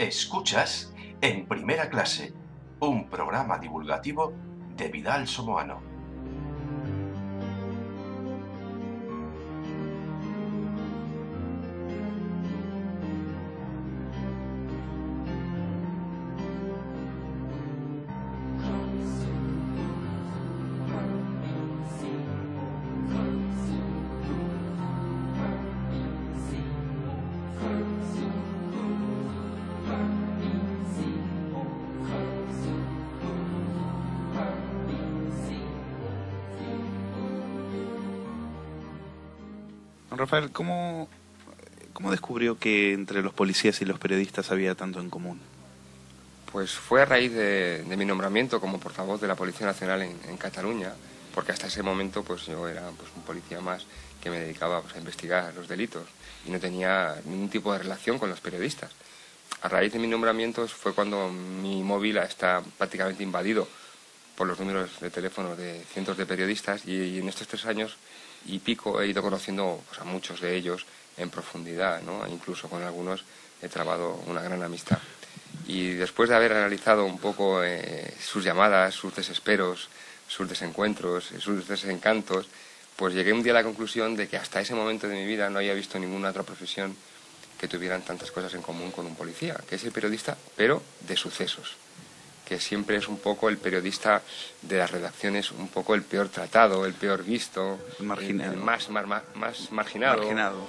Escuchas En Primera Clase, un programa divulgativo de Vidal Somoano. Rafael, ¿cómo descubrió que entre los policías y los periodistas había tanto en común? Pues fue a raíz de mi nombramiento como portavoz de la Policía Nacional en Cataluña, porque hasta ese momento pues yo era un policía más que me dedicaba a investigar los delitos y no tenía ningún tipo de relación con los periodistas. A raíz de mi nombramiento fue cuando mi móvil está prácticamente invadido por los números de teléfono de cientos de periodistas y en estos 3 años y pico he ido conociendo a muchos de ellos en profundidad, ¿no? Incluso con algunos he trabado una gran amistad. Y después de haber analizado un poco sus llamadas, sus desesperos, sus desencuentros, sus desencantos, pues llegué un día a la conclusión de que hasta ese momento de mi vida no había visto ninguna otra profesión que tuvieran tantas cosas en común con un policía, que es el periodista, pero de sucesos, que siempre es un poco el periodista de las redacciones, un poco el peor tratado, el peor visto, marginado. el más marginado.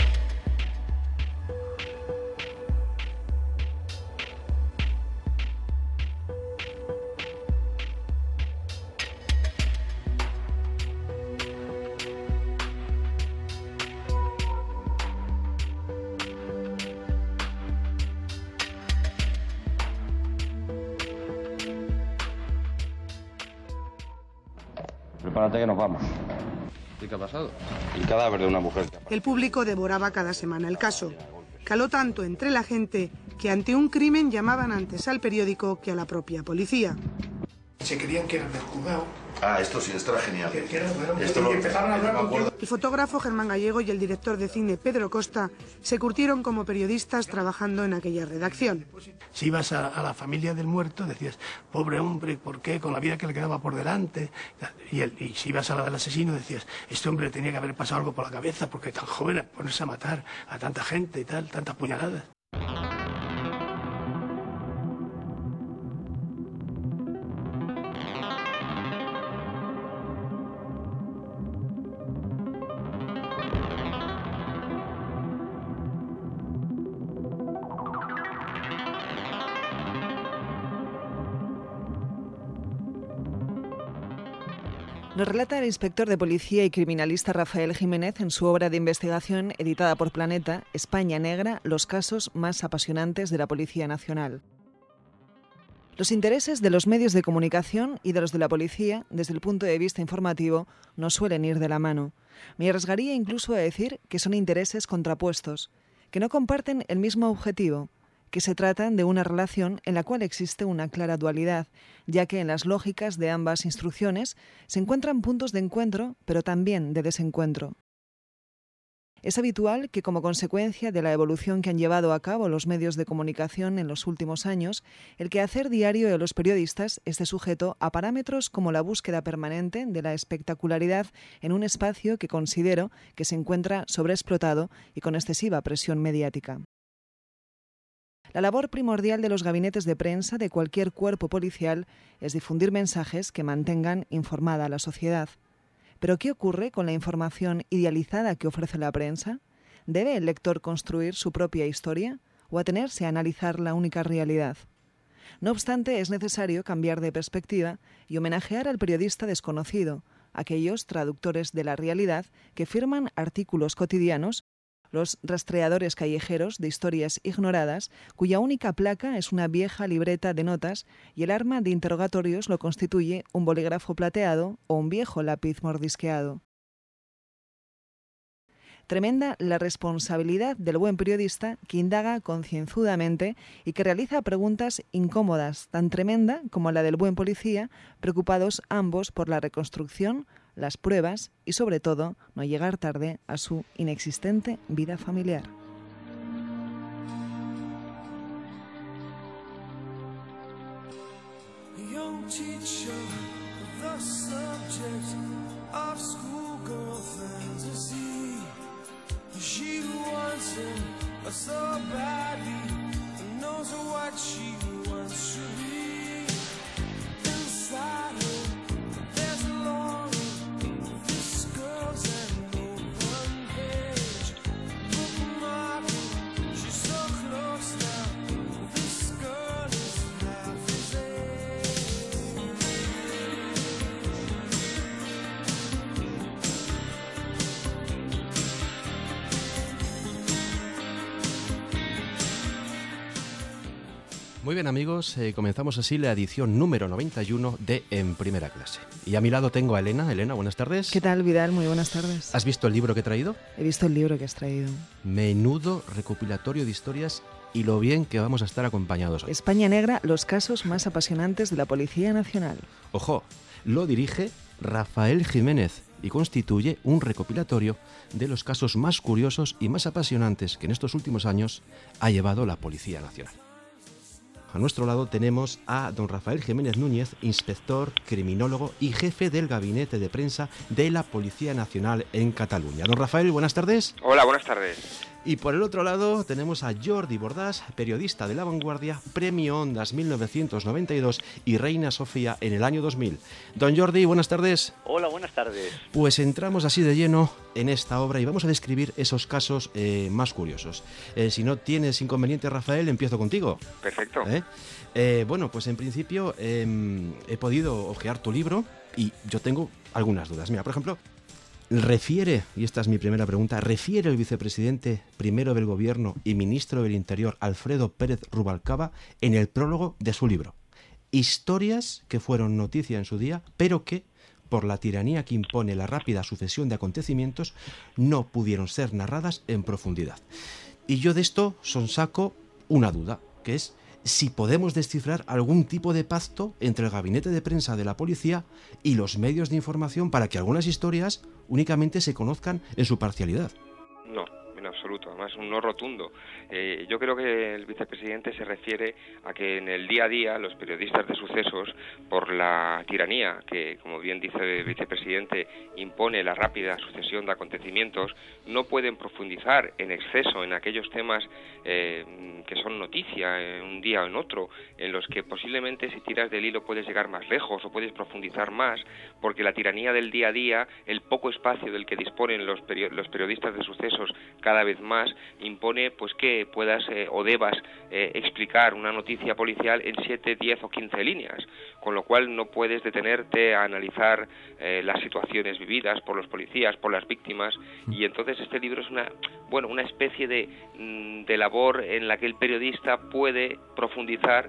Prepárate que nos vamos. ¿Y qué ha pasado? El cadáver de una mujer. El público devoraba cada semana el caso. Caló tanto entre la gente que ante un crimen llamaban antes al periódico que a la propia policía. Se creían que era del juzgado. Esto sí, esto era genial. Empezaron a hablar con... El fotógrafo Germán Gallego y el director de cine Pedro Costa se curtieron como periodistas trabajando en aquella redacción. Si ibas a la familia del muerto decías, pobre hombre, ¿por qué? Con la vida que le quedaba por delante. Y si ibas a la del asesino decías, este hombre tenía que haber pasado algo por la cabeza porque tan joven a ponerse a matar a tanta gente y tal, tantas puñaladas. Nos relata el inspector de policía y criminalista Rafael Jiménez en su obra de investigación editada por Planeta, España Negra, los casos más apasionantes de la Policía Nacional. Los intereses de los medios de comunicación y de los de la policía, desde el punto de vista informativo, no suelen ir de la mano. Me arriesgaría incluso a decir que son intereses contrapuestos, que no comparten el mismo objetivo, que se tratan de una relación en la cual existe una clara dualidad, ya que en las lógicas de ambas instrucciones se encuentran puntos de encuentro, pero también de desencuentro. Es habitual que, como consecuencia de la evolución que han llevado a cabo los medios de comunicación en los últimos años, el quehacer diario de los periodistas esté sujeto a parámetros como la búsqueda permanente de la espectacularidad en un espacio que considero que se encuentra sobreexplotado y con excesiva presión mediática. La labor primordial de los gabinetes de prensa de cualquier cuerpo policial es difundir mensajes que mantengan informada a la sociedad. ¿Pero qué ocurre con la información idealizada que ofrece la prensa? ¿Debe el lector construir su propia historia o atenerse a analizar la única realidad? No obstante, es necesario cambiar de perspectiva y homenajear al periodista desconocido, aquellos traductores de la realidad que firman artículos cotidianos, los rastreadores callejeros de historias ignoradas, cuya única placa es una vieja libreta de notas y el arma de interrogatorios lo constituye un bolígrafo plateado o un viejo lápiz mordisqueado. Tremenda la responsabilidad del buen periodista que indaga concienzudamente y que realiza preguntas incómodas, tan tremenda como la del buen policía, preocupados ambos por la reconstrucción, las pruebas y, sobre todo, no llegar tarde a su inexistente vida familiar. Muy bien, amigos, comenzamos así la edición número 91 de En Primera Clase. Y a mi lado tengo a Elena. Elena, buenas tardes. ¿Qué tal, Vidal? Muy buenas tardes. ¿Has visto el libro que he traído? He visto el libro que has traído. Menudo recopilatorio de historias y lo bien que vamos a estar acompañados hoy. España Negra, los casos más apasionantes de la Policía Nacional. Ojo, lo dirige Rafael Jiménez y constituye un recopilatorio de los casos más curiosos y más apasionantes que en estos últimos años ha llevado la Policía Nacional. A nuestro lado tenemos a don Rafael Jiménez Núñez, inspector, criminólogo y jefe del gabinete de prensa de la Policía Nacional en Cataluña. Don Rafael, buenas tardes. Hola, buenas tardes. Y por el otro lado tenemos a Jordi Bordás, periodista de La Vanguardia, Premio Ondas 1992 y Reina Sofía en el año 2000. Don Jordi, buenas tardes. Hola, buenas tardes. Pues entramos así de lleno en esta obra y vamos a describir esos casos más curiosos. Si no tienes inconveniente, Rafael, empiezo contigo. Perfecto. Bueno, pues en principio he podido ojear tu libro y yo tengo algunas dudas. Mira, por ejemplo, refiere, y esta es mi primera pregunta, ¿refiere el vicepresidente primero del Gobierno y ministro del Interior, Alfredo Pérez Rubalcaba, en el prólogo de su libro historias que fueron noticia en su día, pero que, por la tiranía que impone la rápida sucesión de acontecimientos, no pudieron ser narradas en profundidad? Y yo de esto sonsaco una duda, que es si podemos descifrar algún tipo de pacto entre el gabinete de prensa de la policía y los medios de información para que algunas historias únicamente se conozcan en su parcialidad. No, en absoluto, además un no rotundo. Yo creo que el vicepresidente se refiere a que en el día a día los periodistas de sucesos, por la tiranía que, como bien dice el vicepresidente, impone la rápida sucesión de acontecimientos, no pueden profundizar en exceso en aquellos temas que son noticia en un día o en otro, en los que posiblemente si tiras del hilo puedes llegar más lejos o puedes profundizar más, porque la tiranía del día a día, el poco espacio del que disponen los periodistas de sucesos cada vez más, impone pues que puedas o debas explicar una noticia policial en 7, 10 o 15 líneas, con lo cual no puedes detenerte a analizar las situaciones vividas por los policías, por las víctimas, y entonces este libro es una especie de labor en la que el periodista puede profundizar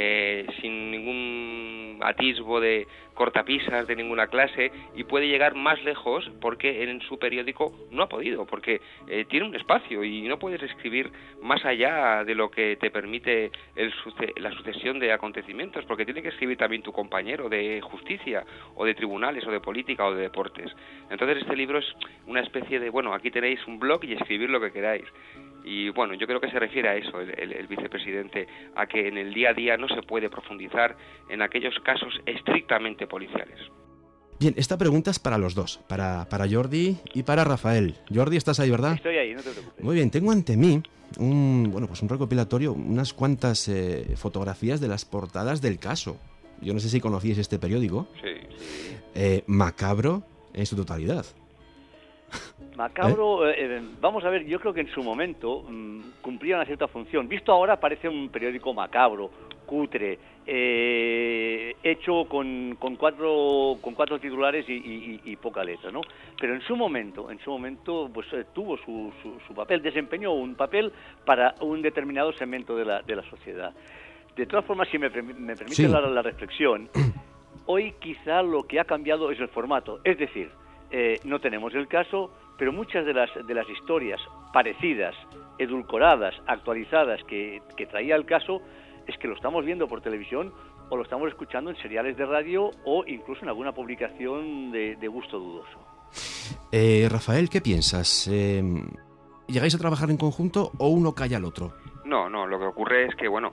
sin ningún atisbo de cortapisas de ninguna clase y puede llegar más lejos porque en su periódico no ha podido, porque tiene un espacio y no puedes escribir más allá de lo que te permite la sucesión de acontecimientos, porque tiene que escribir también tu compañero de justicia o de tribunales o de política o de deportes. Entonces este libro es una especie de, aquí tenéis un blog y escribir lo que queráis. Y bueno, yo creo que se refiere a eso el vicepresidente, a que en el día a día no se puede profundizar en aquellos casos estrictamente policiales. Bien, esta pregunta es para los dos, para Jordi y para Rafael. Jordi, ¿estás ahí, verdad? Estoy ahí, no te preocupes. Muy bien, tengo ante mí un recopilatorio, unas cuantas fotografías de las portadas del caso. Yo no sé si conocíais este periódico. Sí. Macabro en su totalidad. Macabro, vamos a ver, yo creo que en su momento cumplía una cierta función. Visto ahora parece un periódico macabro, cutre, hecho con cuatro titulares y poca letra, ¿no? Pero en su momento pues tuvo su papel, desempeñó un papel para un determinado segmento de la sociedad. De todas formas, si me permite sí. la reflexión, hoy quizá lo que ha cambiado es el formato, es decir, no tenemos el caso, pero muchas de las historias parecidas, edulcoradas, actualizadas que traía el caso, es que lo estamos viendo por televisión o lo estamos escuchando en seriales de radio o incluso en alguna publicación de gusto dudoso. Rafael, ¿qué piensas? ¿Llegáis a trabajar en conjunto o uno calla al otro? No, lo que ocurre es que,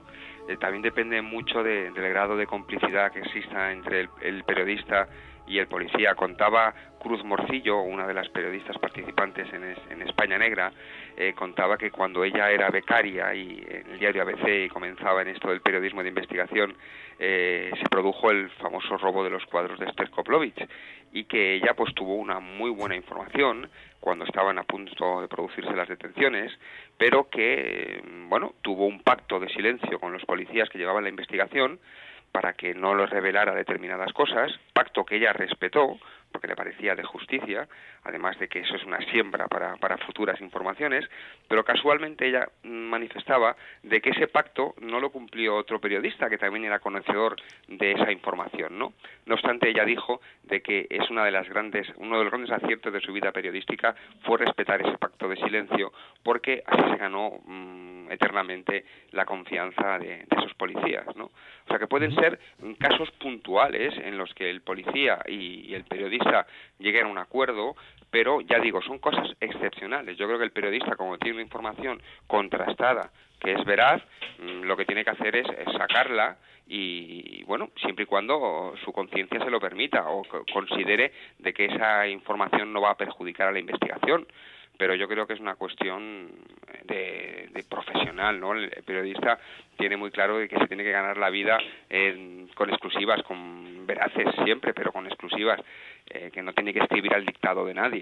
también depende mucho del grado de complicidad que exista entre el periodista y el policía. Contaba Cruz Morcillo, una de las periodistas participantes en España Negra, contaba que cuando ella era becaria y en el diario ABC y comenzaba en esto del periodismo de investigación, se produjo el famoso robo de los cuadros de Esther Koplovich, y que ella pues tuvo una muy buena información cuando estaban a punto de producirse las detenciones, pero que tuvo un pacto de silencio con los policías que llevaban la investigación para que no les revelara determinadas cosas, pacto que ella respetó porque le parecía de justicia, además de que eso es una siembra para futuras informaciones, pero casualmente ella manifestaba de que ese pacto no lo cumplió otro periodista que también era conocedor de esa información, ¿no? No obstante, ella dijo de que es uno de los grandes aciertos de su vida periodística fue respetar ese pacto de silencio, porque así se ganó eternamente la confianza de esos policías, ¿no? O sea que pueden ser casos puntuales en los que el policía y el periodista lleguen a un acuerdo, pero ya digo, son cosas excepcionales. Yo creo que el periodista, como tiene una información contrastada, que es veraz, lo que tiene que hacer es sacarla y, siempre y cuando su conciencia se lo permita o considere de que esa información no va a perjudicar a la investigación. Pero yo creo que es una cuestión de profesional, ¿no? El periodista tiene muy claro de que se tiene que ganar la vida con exclusivas, con veraces siempre, pero con exclusivas, que no tiene que escribir al dictado de nadie.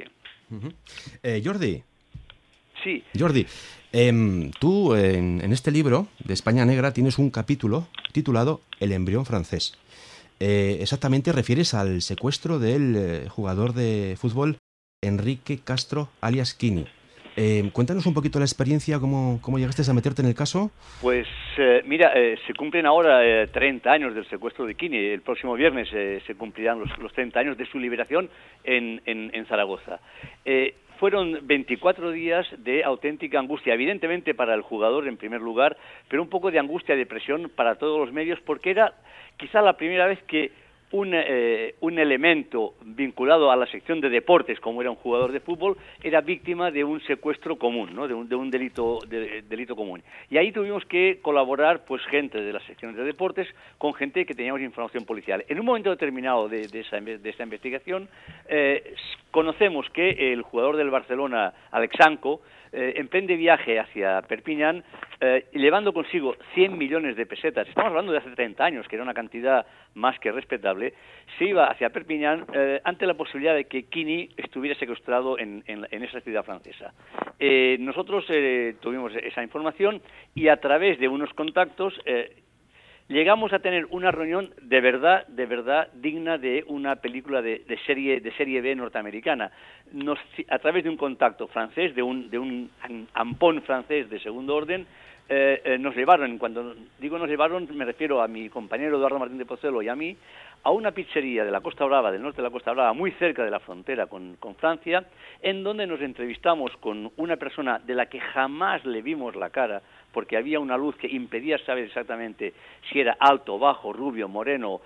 Jordi. Sí. Jordi, tú en este libro de España Negra tienes un capítulo titulado El embrión francés. Exactamente refieres al secuestro del jugador de fútbol Enrique Castro, alias Kini. Cuéntanos un poquito la experiencia, cómo llegaste a meterte en el caso. Pues mira, se cumplen ahora 30 años del secuestro de Kini. El próximo viernes se cumplirán los 30 años de su liberación en Zaragoza. Fueron 24 días de auténtica angustia, evidentemente para el jugador en primer lugar, pero un poco de angustia y depresión para todos los medios, porque era quizá la primera vez que un elemento vinculado a la sección de deportes, como era un jugador de fútbol, era víctima de un secuestro común, ¿no? de un delito común. Y ahí tuvimos que colaborar pues gente de las secciones de deportes con gente que teníamos información policial. En un momento determinado de esta investigación, conocemos que el jugador del Barcelona, Alexanco, emprende viaje hacia Perpiñán, llevando consigo 100 millones de pesetas. Estamos hablando de hace 30 años, que era una cantidad más que respetable. Se iba hacia Perpiñán ante la posibilidad de que Kini estuviera secuestrado en esa ciudad francesa. Nosotros tuvimos esa información y a través de unos contactos llegamos a tener una reunión de verdad digna de una película de serie B norteamericana. A través de un contacto francés, de un ampón francés de segundo orden, nos llevaron, cuando digo nos llevaron, me refiero a mi compañero Eduardo Martín de Pozuelo y a mí, a una pizzería de la Costa Brava, del norte de la Costa Brava, muy cerca de la frontera con Francia, en donde nos entrevistamos con una persona de la que jamás le vimos la cara, porque había una luz que impedía saber exactamente si era alto, bajo, rubio, moreno,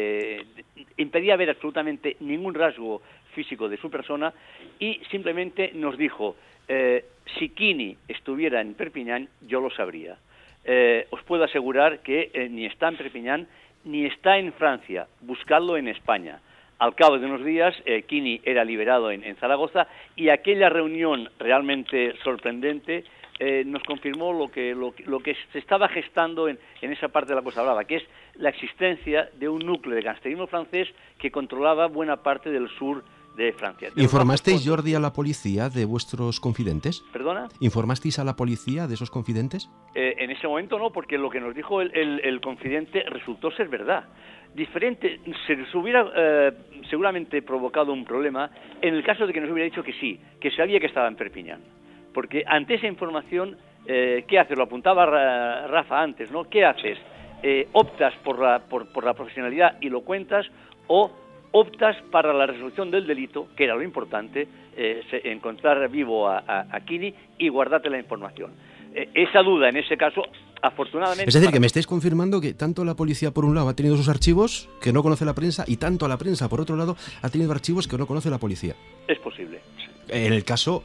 impedía ver absolutamente ningún rasgo físico de su persona, y simplemente nos dijo, si Kini estuviera en Perpiñán, yo lo sabría. Os puedo asegurar que ni está en Perpiñán ni está en Francia, buscadlo en España. Al cabo de unos días, Kini era liberado en Zaragoza, y aquella reunión realmente sorprendente nos confirmó lo que se estaba gestando en esa parte de la Costa Brava, que es la existencia de un núcleo de gangsterismo francés que controlaba buena parte del sur de Francia. ¿Informasteis, Jordi, a la policía de vuestros confidentes? ¿Perdona? ¿Informasteis a la policía de esos confidentes? En ese momento no, porque lo que nos dijo el confidente resultó ser verdad. Diferente, se hubiera seguramente provocado un problema en el caso de que nos hubiera dicho que sí, que sabía que estaba en Perpiñán. Porque ante esa información, ¿qué haces? Lo apuntaba Rafa antes, ¿no? ¿Qué haces? ¿Optas por la profesionalidad y lo cuentas, o optas para la resolución del delito, que era lo importante, encontrar vivo a Kini y guardarte la información? Esa duda, en ese caso, afortunadamente... Es decir, que me estáis confirmando que tanto la policía, por un lado, ha tenido sus archivos que no conoce la prensa, y tanto la prensa, por otro lado, ha tenido archivos que no conoce la policía. Es posible. En el caso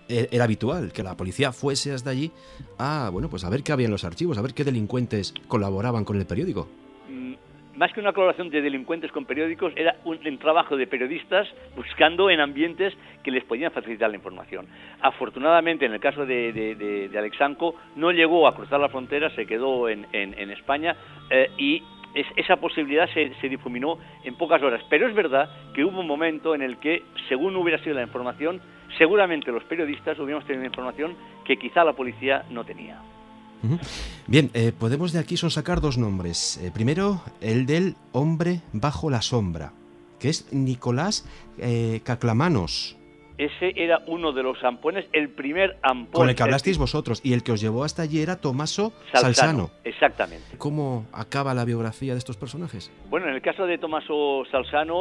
era habitual que la policía fuese hasta allí a, bueno, pues a ver qué había en los archivos, a ver qué delincuentes colaboraban con el periódico. Más que una colaboración de delincuentes con periódicos, era un trabajo de periodistas buscando en ambientes que les podían facilitar la información. Afortunadamente, en el caso de Alexanco, no llegó a cruzar la frontera, se quedó en España y esa posibilidad se difuminó en pocas horas. Pero es verdad que hubo un momento en el que, según hubiera sido la información, seguramente los periodistas hubiéramos tenido información que quizá la policía no tenía. Bien, podemos de aquí sonsacar dos nombres. Primero, el del hombre bajo la sombra, que es Nicolás Caclamanos. Ese era uno de los ampones, el primer ampón... Con el que hablasteis vosotros, y el que os llevó hasta allí era Tommaso Salzano. Exactamente. ¿Cómo acaba la biografía de estos personajes? Bueno, en el caso de Tommaso Salzano,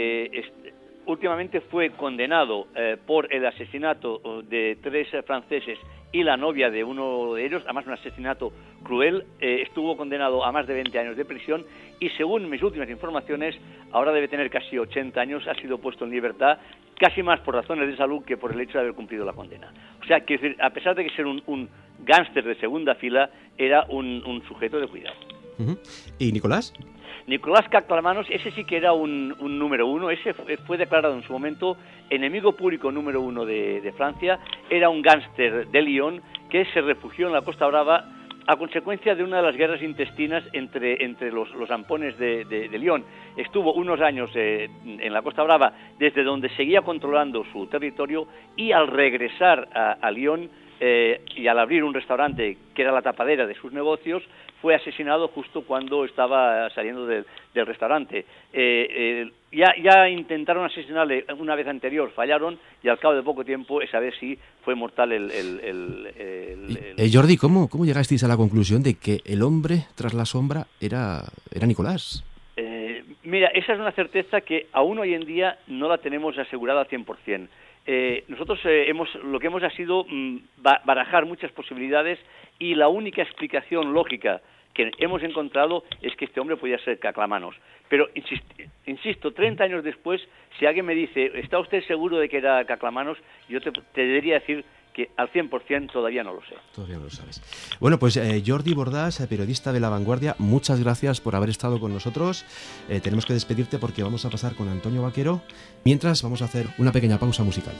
últimamente fue condenado por el asesinato de 3 franceses y la novia de uno de ellos, además un asesinato cruel. Estuvo condenado a más de 20 años de prisión y, según mis últimas informaciones, ahora debe tener casi 80 años, ha sido puesto en libertad, casi más por razones de salud que por el hecho de haber cumplido la condena. O sea, que a pesar de que ser un gángster de segunda fila, era un sujeto de cuidado. ¿Y Nicolás? Nicolás Caclamanos, ese sí que era un número uno, ese fue declarado en su momento enemigo público número 1 de Francia, era un gángster de Lyon que se refugió en la Costa Brava a consecuencia de una de las guerras intestinas entre los ampones de Lyon. Estuvo unos años en la Costa Brava, desde donde seguía controlando su territorio, y al regresar a Lyon y al abrir un restaurante que era la tapadera de sus negocios, fue asesinado justo cuando estaba saliendo del restaurante. Ya intentaron asesinarle una vez anterior, fallaron, y al cabo de poco tiempo, esa vez sí, fue mortal Jordi, ¿cómo llegasteis a la conclusión de que el hombre tras la sombra era Nicolás? Mira, esa es una certeza que aún hoy en día no la tenemos asegurada al 100%. Nosotros lo que hemos ha sido barajar muchas posibilidades, y la única explicación lógica que hemos encontrado es que este hombre podía ser Caclamanos. Pero, insisto, 30 años después, si alguien me dice, ¿está usted seguro de que era Caclamanos?, yo te debería decir que al 100% todavía no lo sé. Todavía no lo sabes. Bueno, pues Jordi Bordas, periodista de La Vanguardia, muchas gracias por haber estado con nosotros. Tenemos que despedirte porque vamos a pasar con Antonio Vaquero. Mientras, vamos a hacer una pequeña pausa musical.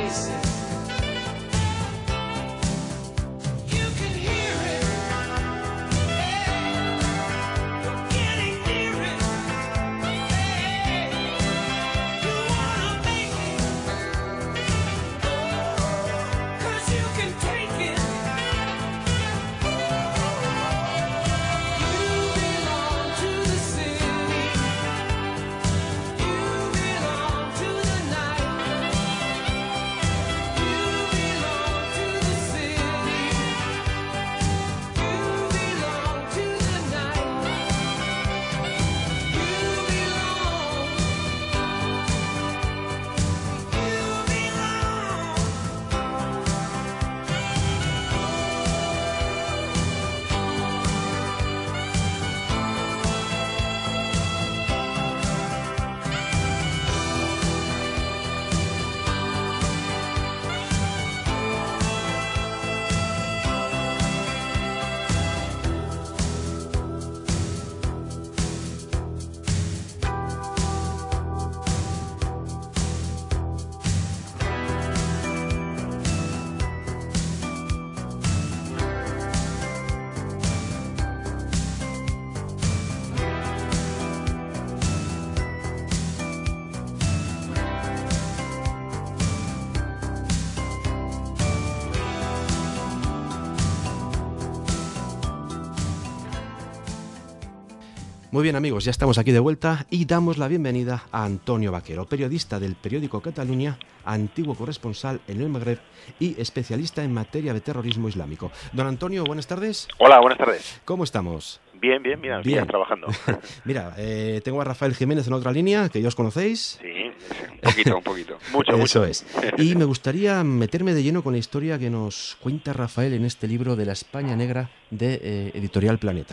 Muy bien, amigos, ya estamos aquí de vuelta y damos la bienvenida a Antonio Vaquero, periodista del periódico Catalunya, antiguo corresponsal en el Magreb y especialista en materia de terrorismo islámico. Don Antonio, buenas tardes. Hola, buenas tardes. ¿Cómo estamos? Bien, mira, bien. Trabajando. Mira, tengo a Rafael Jiménez en otra línea, que ya os conocéis. Sí, un poquito. Mucho. Eso es. Y me gustaría meterme de lleno con la historia que nos cuenta Rafael en este libro de la España Negra de Editorial Planeta.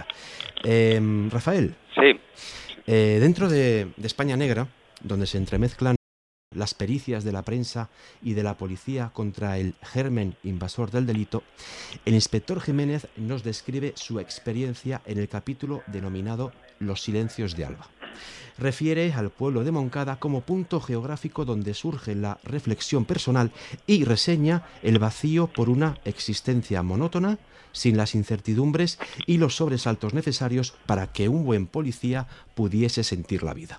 Rafael. Sí. Dentro de España Negra, donde se entremezclan las pericias de la prensa y de la policía contra el germen invasor del delito, el inspector Jiménez nos describe su experiencia en el capítulo denominado Los silencios de Alba. Refiere al pueblo de Moncada como punto geográfico donde surge la reflexión personal y reseña el vacío por una existencia monótona, sin las incertidumbres y los sobresaltos necesarios para que un buen policía pudiese sentir la vida.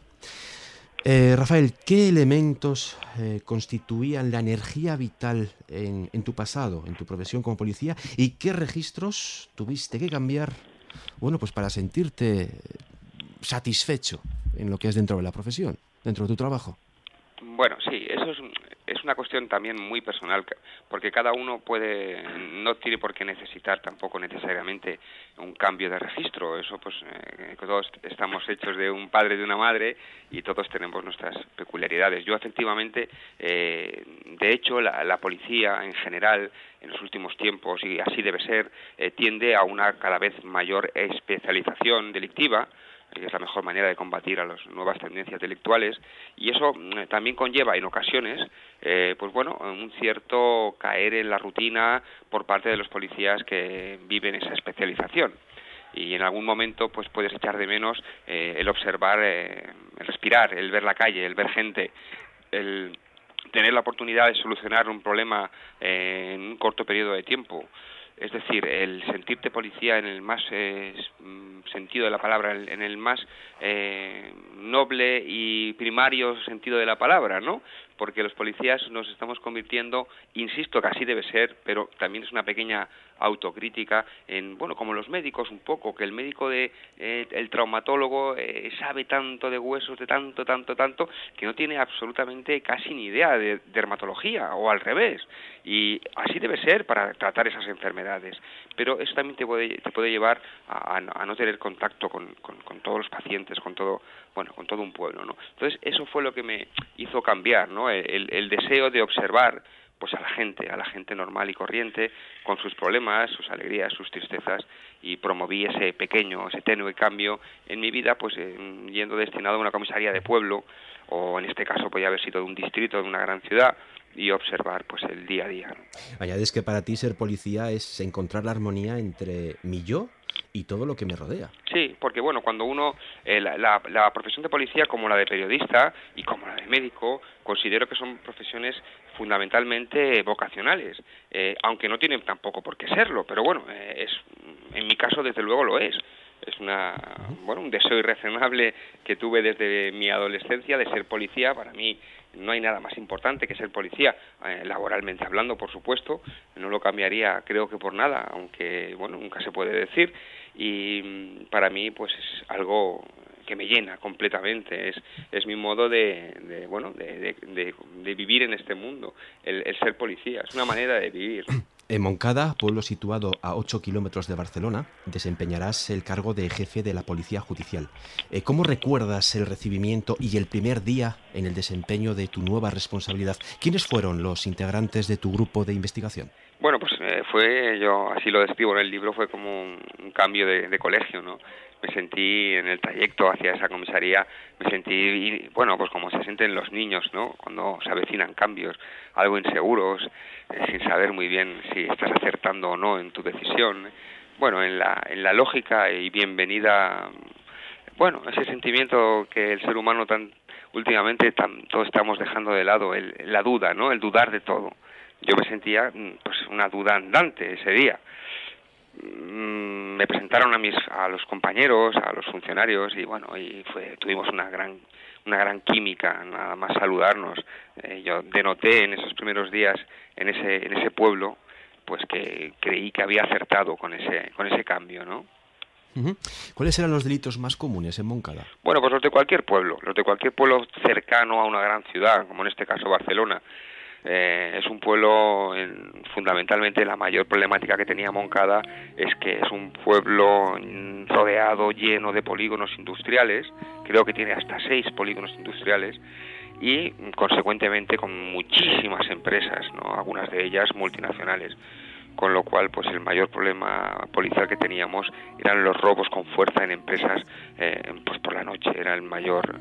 Rafael, ¿qué elementos constituían la energía vital en tu pasado, en tu profesión como policía, y qué registros tuviste que cambiar, bueno, pues para sentirte satisfecho en lo que es dentro de la profesión, dentro de tu trabajo? Bueno, sí, eso es una cuestión también muy personal, porque cada uno no tiene por qué necesitar tampoco necesariamente un cambio de registro. Eso pues todos estamos hechos de un padre y de una madre y todos tenemos nuestras peculiaridades. Yo efectivamente, de hecho, la policía en general en los últimos tiempos, y así debe ser, tiende a una cada vez mayor especialización delictiva, que es la mejor manera de combatir a las nuevas tendencias delictuales, y eso también conlleva en ocasiones pues bueno, un cierto caer en la rutina por parte de los policías que viven esa especialización, y en algún momento pues puedes echar de menos el observar, el respirar, el ver la calle, el ver gente, el tener la oportunidad de solucionar un problema en un corto periodo de tiempo. Es decir, el sentirte policía en el más sentido de la palabra, en el más noble y primario sentido de la palabra, ¿no? Porque los policías nos estamos convirtiendo, insisto que así debe ser, pero también es una pequeña autocrítica en, bueno, como los médicos un poco, que el médico el traumatólogo sabe tanto de huesos, de tanto, que no tiene absolutamente casi ni idea de dermatología, o al revés, y así debe ser para tratar esas enfermedades, pero eso también te puede llevar a no tener contacto con todos los pacientes, con todo un pueblo, ¿no? Entonces eso fue lo que me hizo cambiar, ¿no? El deseo de observar pues a la gente normal y corriente, con sus problemas, sus alegrías, sus tristezas, y promoví ese tenue cambio en mi vida, pues yendo destinado a una comisaría de pueblo, o en este caso podía haber sido de un distrito de una gran ciudad, y observar pues el día a día, ¿no? Añades que para ti ser policía es encontrar la armonía entre mi yo y todo lo que me rodea. Sí, porque bueno, cuando uno, la profesión de policía, como la de periodista y como la de médico, considero que son profesiones fundamentalmente vocacionales, aunque no tienen tampoco por qué serlo, pero bueno, en mi caso desde luego lo es. Es un deseo irrazonable que tuve desde mi adolescencia de ser policía. Para mí no hay nada más importante que ser policía, laboralmente hablando, por supuesto. No lo cambiaría, creo que por nada, aunque bueno, nunca se puede decir. Y para mí, pues es algo que me llena completamente. Es mi modo de vivir en este mundo, el ser policía. Es una manera de vivir. En Moncada, pueblo situado a 8 kilómetros de Barcelona, desempeñarás el cargo de jefe de la Policía Judicial. ¿Cómo recuerdas el recibimiento y el primer día en el desempeño de tu nueva responsabilidad? ¿Quiénes fueron los integrantes de tu grupo de investigación? Bueno, pues yo así lo describo en el libro, fue como un cambio de colegio, ¿no? Me sentí en el trayecto hacia esa comisaría, me sentí, bueno, pues como se sienten los niños, ¿no? Cuando se avecinan cambios, algo inseguros, sin saber muy bien si estás acertando o no en tu decisión. Bueno, en la lógica y bienvenida, bueno, ese sentimiento que el ser humano últimamente todos estamos dejando de lado, la duda, ¿no? El dudar de todo. Yo me sentía pues una duda andante ese día. Me presentaron a los compañeros, a los funcionarios y bueno, tuvimos una gran química, nada más saludarnos. Yo denoté en esos primeros días en ese pueblo, pues que creí que había acertado con ese cambio, ¿no? ¿Cuáles eran los delitos más comunes en Moncada? Bueno, pues los de cualquier pueblo cercano a una gran ciudad, como en este caso Barcelona. Es un pueblo, fundamentalmente la mayor problemática que tenía Moncada es que es un pueblo rodeado, lleno de polígonos industriales, creo que tiene hasta 6 polígonos industriales y consecuentemente con muchísimas empresas, ¿no? Algunas de ellas multinacionales, con lo cual pues el mayor problema policial que teníamos eran los robos con fuerza en empresas pues por la noche, era el mayor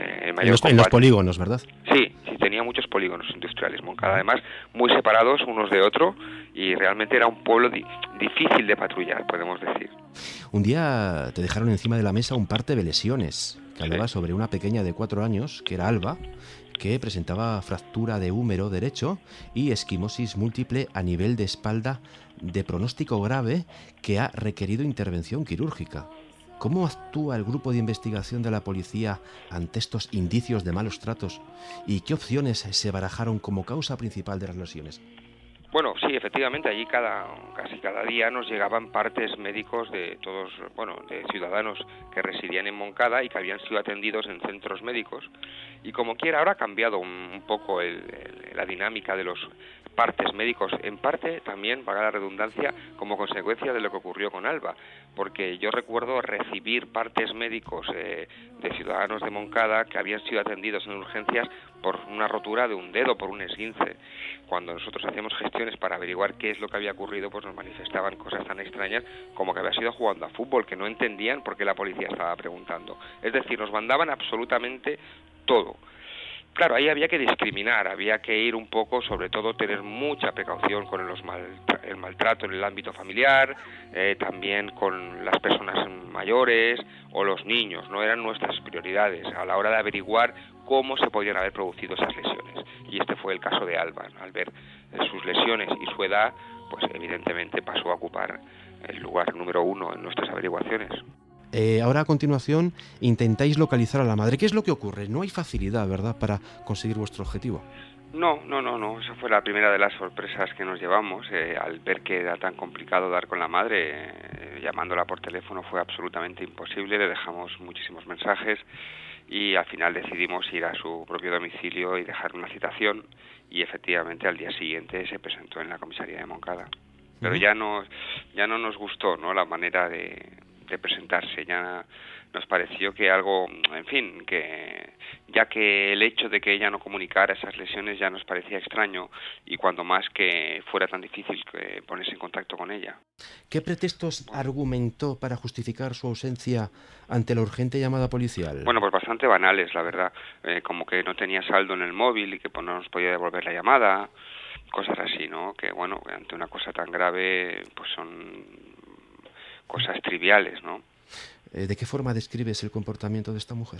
en los polígonos, ¿verdad? Sí, tenía muchos polígonos industriales Moncada, además muy separados unos de otros y realmente era un pueblo difícil de patrullar, podemos decir. Un día te dejaron encima de la mesa un parte de lesiones que hablaba sobre una pequeña de 4 años, que era Alba, que presentaba fractura de húmero derecho y esquimosis múltiple a nivel de espalda de pronóstico grave que ha requerido intervención quirúrgica. ¿Cómo actúa el grupo de investigación de la policía ante estos indicios de malos tratos? ¿Y qué opciones se barajaron como causa principal de las lesiones? Bueno, sí, efectivamente, allí casi cada día nos llegaban partes médicos de ciudadanos que residían en Moncada y que habían sido atendidos en centros médicos. Y como quiera, ahora ha cambiado un poco la dinámica de los partes médicos, en parte también, valga la redundancia, como consecuencia de lo que ocurrió con Alba, porque yo recuerdo recibir partes médicos de ciudadanos de Moncada que habían sido atendidos en urgencias por una rotura de un dedo, por un esguince. Cuando nosotros hacíamos gestiones para averiguar qué es lo que había ocurrido, pues nos manifestaban cosas tan extrañas como que había sido jugando a fútbol, que no entendían por qué la policía estaba preguntando. Es decir, nos mandaban absolutamente todo. Claro, ahí había que discriminar, había que ir un poco, sobre todo tener mucha precaución con el maltrato en el ámbito familiar, también con las personas mayores o los niños, no eran nuestras prioridades a la hora de averiguar cómo se podían haber producido esas lesiones. Y este fue el caso de Alba, ¿no? Al ver sus lesiones y su edad, pues evidentemente pasó a ocupar el lugar número 1 en nuestras averiguaciones. Ahora a continuación intentáis localizar a la madre. ¿Qué es lo que ocurre? No hay facilidad, ¿verdad?, para conseguir vuestro objetivo. No. Esa fue la primera de las sorpresas que nos llevamos. Al ver que era tan complicado dar con la madre, llamándola por teléfono fue absolutamente imposible. Le dejamos muchísimos mensajes y al final decidimos ir a su propio domicilio y dejar una citación. Y efectivamente al día siguiente se presentó en la comisaría de Moncada. Pero ya no nos gustó, ¿no?, la manera de presentarse. Ya nos pareció que algo, en fin, que ya que el hecho de que ella no comunicara esas lesiones ya nos parecía extraño y cuando más que fuera tan difícil que ponerse en contacto con ella. ¿Qué pretextos argumentó para justificar su ausencia ante la urgente llamada policial? Bueno, pues bastante banales, la verdad, como que no tenía saldo en el móvil y que pues, no nos podía devolver la llamada, cosas así, ¿no? Que bueno, ante una cosa tan grave pues son cosas triviales, ¿no? ¿De qué forma describes el comportamiento de esta mujer?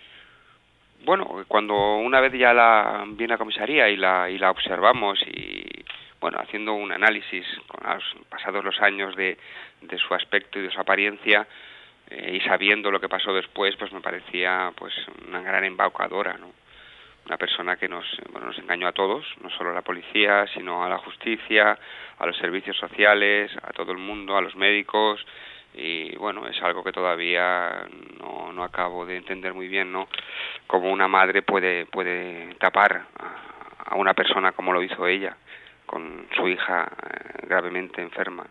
Bueno, cuando una vez ya viene a comisaría y la observamos y, bueno, haciendo un análisis pasados los años de su aspecto y de su apariencia y sabiendo lo que pasó después, pues me parecía pues una gran embaucadora, ¿no? Una persona que nos engañó a todos, no solo a la policía, sino a la justicia, a los servicios sociales, a todo el mundo, a los médicos. Y bueno, es algo que todavía no acabo de entender muy bien, ¿no? Cómo una madre puede tapar a una persona como lo hizo ella, con su hija gravemente enferma.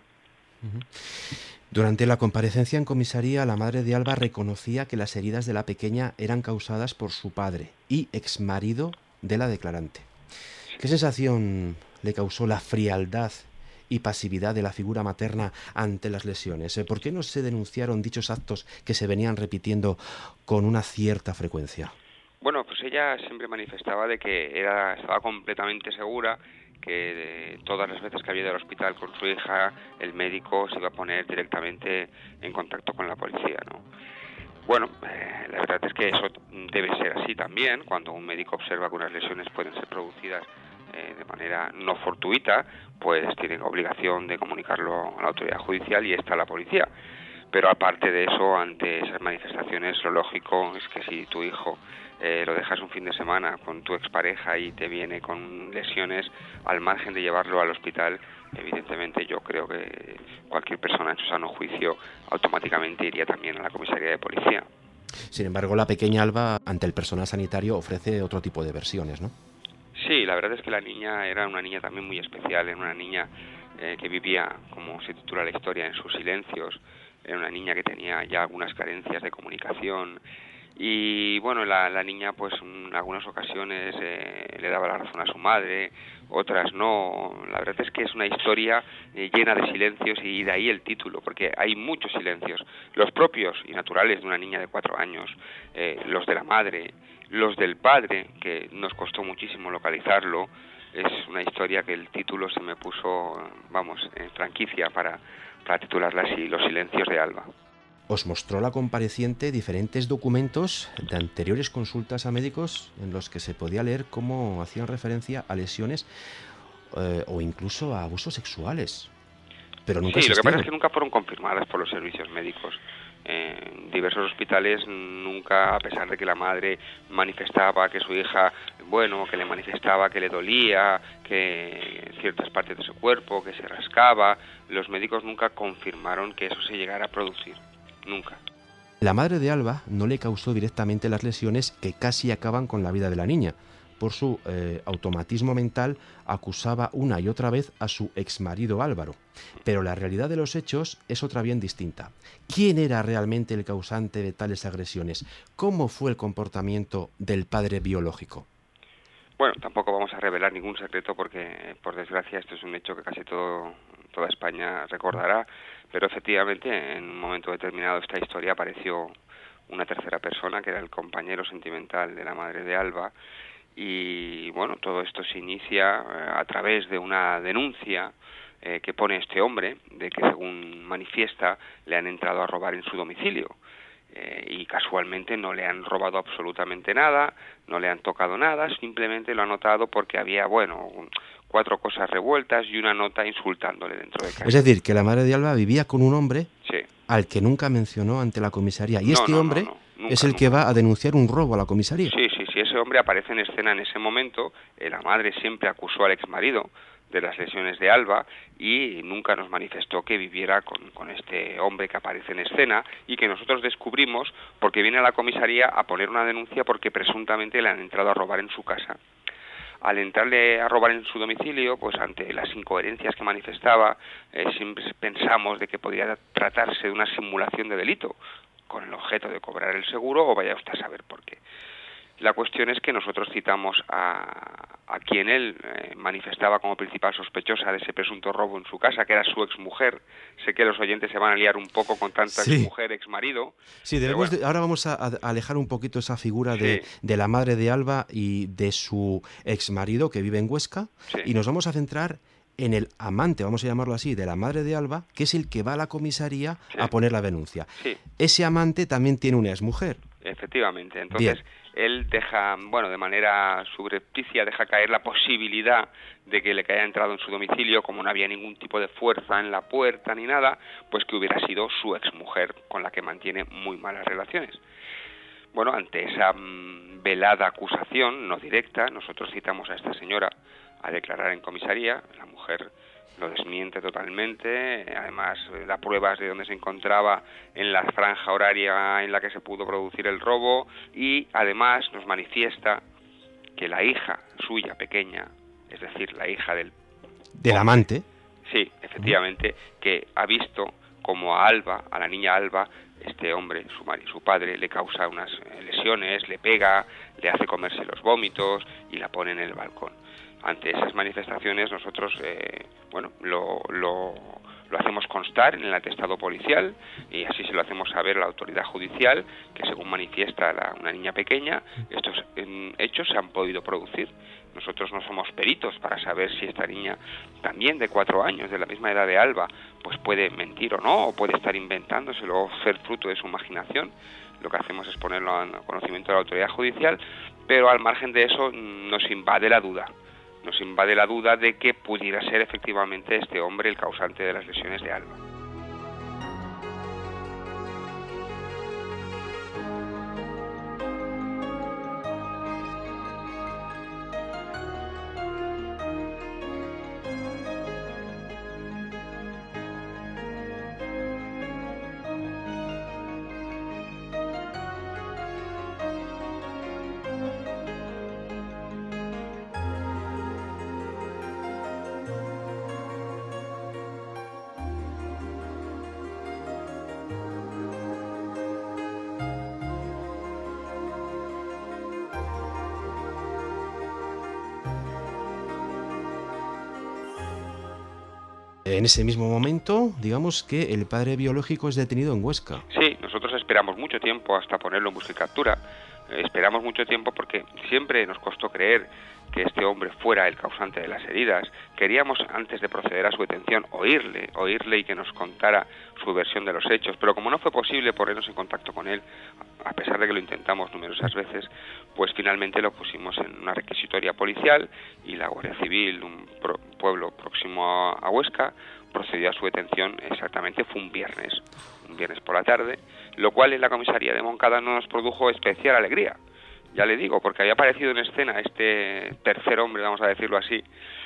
Durante la comparecencia en comisaría, la madre de Alba reconocía que las heridas de la pequeña eran causadas por su padre y exmarido de la declarante. ¿Qué sensación le causó la frialdad y pasividad de la figura materna ante las lesiones? ¿Por qué no se denunciaron dichos actos que se venían repitiendo con una cierta frecuencia? Bueno, pues ella siempre manifestaba de que estaba completamente segura que todas las veces que había ido al hospital con su hija, el médico se iba a poner directamente en contacto con la policía, ¿no? Bueno, la verdad es que eso debe ser así también, cuando un médico observa que unas lesiones pueden ser producidas de manera no fortuita, pues tiene obligación de comunicarlo a la autoridad judicial y esta a la policía. Pero aparte de eso, ante esas manifestaciones, lo lógico es que si tu hijo lo dejas un fin de semana con tu expareja y te viene con lesiones, al margen de llevarlo al hospital, evidentemente yo creo que cualquier persona en su sano juicio automáticamente iría también a la comisaría de policía. Sin embargo, la pequeña Alba, ante el personal sanitario, ofrece otro tipo de versiones, ¿no? Sí, la verdad es que la niña era una niña también muy especial, era una niña que vivía, como se titula la historia, en sus silencios, era una niña que tenía ya algunas carencias de comunicación y bueno, la niña pues en algunas ocasiones le daba la razón a su madre, otras no. La verdad es que es una historia llena de silencios y de ahí el título, porque hay muchos silencios, los propios y naturales de una niña de 4 años, los de la madre, los del padre, que nos costó muchísimo localizarlo. Es una historia que el título se me puso, en franquicia para titularla así, Los silencios de Alba. Os mostró la compareciente diferentes documentos de anteriores consultas a médicos en los que se podía leer cómo hacían referencia a lesiones o incluso a abusos sexuales. Pero nunca sí, lo que existieron. pasa es que nunca fueron confirmadas por los servicios médicos. En diversos hospitales nunca, a pesar de que la madre manifestaba que su hija, que le manifestaba que le dolía, que ciertas partes de su cuerpo, que se rascaba, los médicos nunca confirmaron que eso se llegara a producir. Nunca. La madre de Alba no le causó directamente las lesiones que casi acaban con la vida de la niña. Por su automatismo mental acusaba una y otra vez a su exmarido Álvaro. Pero la realidad de los hechos es otra bien distinta. ¿Quién era realmente el causante de tales agresiones? ¿Cómo fue el comportamiento del padre biológico? Bueno, tampoco vamos a revelar ningún secreto porque, por desgracia, esto es un hecho que casi toda España recordará, pero efectivamente en un momento determinado esta historia apareció una tercera persona que era el compañero sentimental de la madre de Alba y bueno, todo esto se inicia a través de una denuncia que pone este hombre de que según manifiesta le han entrado a robar en su domicilio. Y casualmente no le han robado absolutamente nada, no le han tocado nada, simplemente lo han notado porque había, 4 cosas revueltas y una nota insultándole dentro de casa. Es decir, que la madre de Alba vivía con un hombre sí. al que nunca mencionó ante la comisaría. Y Nunca, es el que va a denunciar un robo a la comisaría. Sí, ese hombre aparece en escena en ese momento. La madre siempre acusó al exmarido de las lesiones de Alba y nunca nos manifestó que viviera con este hombre que aparece en escena y que nosotros descubrimos porque viene a la comisaría a poner una denuncia porque presuntamente le han entrado a robar en su casa. Al entrarle a robar en su domicilio, pues ante las incoherencias que manifestaba, siempre pensamos de que podría tratarse de una simulación de delito con el objeto de cobrar el seguro o vaya usted a saber por qué. La cuestión es que nosotros citamos a quien él manifestaba como principal sospechosa de ese presunto robo en su casa, que era su exmujer. Sé que los oyentes se van a liar un poco con tanta exmujer, exmarido. Sí, ahora vamos a alejar un poquito esa figura de la madre de Alba y de su exmarido que vive en Huesca y nos vamos a centrar en el amante, vamos a llamarlo así, de la madre de Alba, que es el que va a la comisaría a poner la denuncia. Sí. Ese amante también tiene una exmujer. Efectivamente. Entonces, él deja, de manera subrepticia, deja caer la posibilidad de que le haya entrado en su domicilio, como no había ningún tipo de fuerza en la puerta ni nada, pues que hubiera sido su exmujer, con la que mantiene muy malas relaciones. Bueno, ante esa velada acusación, no directa, nosotros citamos a esta señora a declarar en comisaría. La mujer lo desmiente totalmente, además da pruebas de dónde se encontraba en la franja horaria en la que se pudo producir el robo, y además nos manifiesta que la hija suya pequeña, es decir, la hija del amante. Sí, efectivamente, que ha visto como a Alba, a la niña Alba, este hombre, su padre, le causa unas lesiones, le pega, le hace comerse los vómitos y la pone en el balcón. Ante esas manifestaciones nosotros, lo hacemos constar en el atestado policial, y así se lo hacemos saber a la autoridad judicial, que según manifiesta una niña pequeña, estos hechos se han podido producir. Nosotros no somos peritos para saber si esta niña, también de 4 años, de la misma edad de Alba, pues puede mentir o no, o puede estar inventándoselo, o ser fruto de su imaginación. Lo que hacemos es ponerlo al conocimiento de la autoridad judicial, pero al margen de eso nos invade la duda. Nos invade la duda de que pudiera ser efectivamente este hombre el causante de las lesiones de Alba. En ese mismo momento, digamos que el padre biológico es detenido en Huesca. Sí, nosotros esperamos mucho tiempo hasta ponerlo en busca y captura. Esperamos mucho tiempo porque siempre nos costó creer que este hombre fuera el causante de las heridas. Queríamos, antes de proceder a su detención, oírle y que nos contara su versión de los hechos, pero como no fue posible ponernos en contacto con él, a pesar de que lo intentamos numerosas veces, pues finalmente lo pusimos en una requisitoria policial, y la Guardia Civil, un pueblo próximo a Huesca, procedió a su detención. Exactamente, fue un viernes por la tarde, lo cual en la comisaría de Moncada no nos produjo especial alegría. Ya le digo, porque había aparecido en escena este tercer hombre, vamos a decirlo así,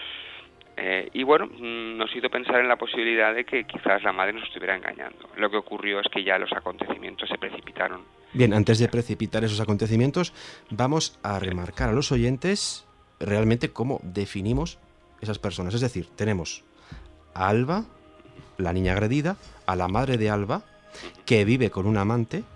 y nos hizo pensar en la posibilidad de que quizás la madre nos estuviera engañando. Lo que ocurrió es que ya los acontecimientos se precipitaron. Bien, antes de precipitar esos acontecimientos, vamos a remarcar a los oyentes realmente cómo definimos esas personas. Es decir, tenemos a Alba, la niña agredida, a la madre de Alba, que vive con un amante,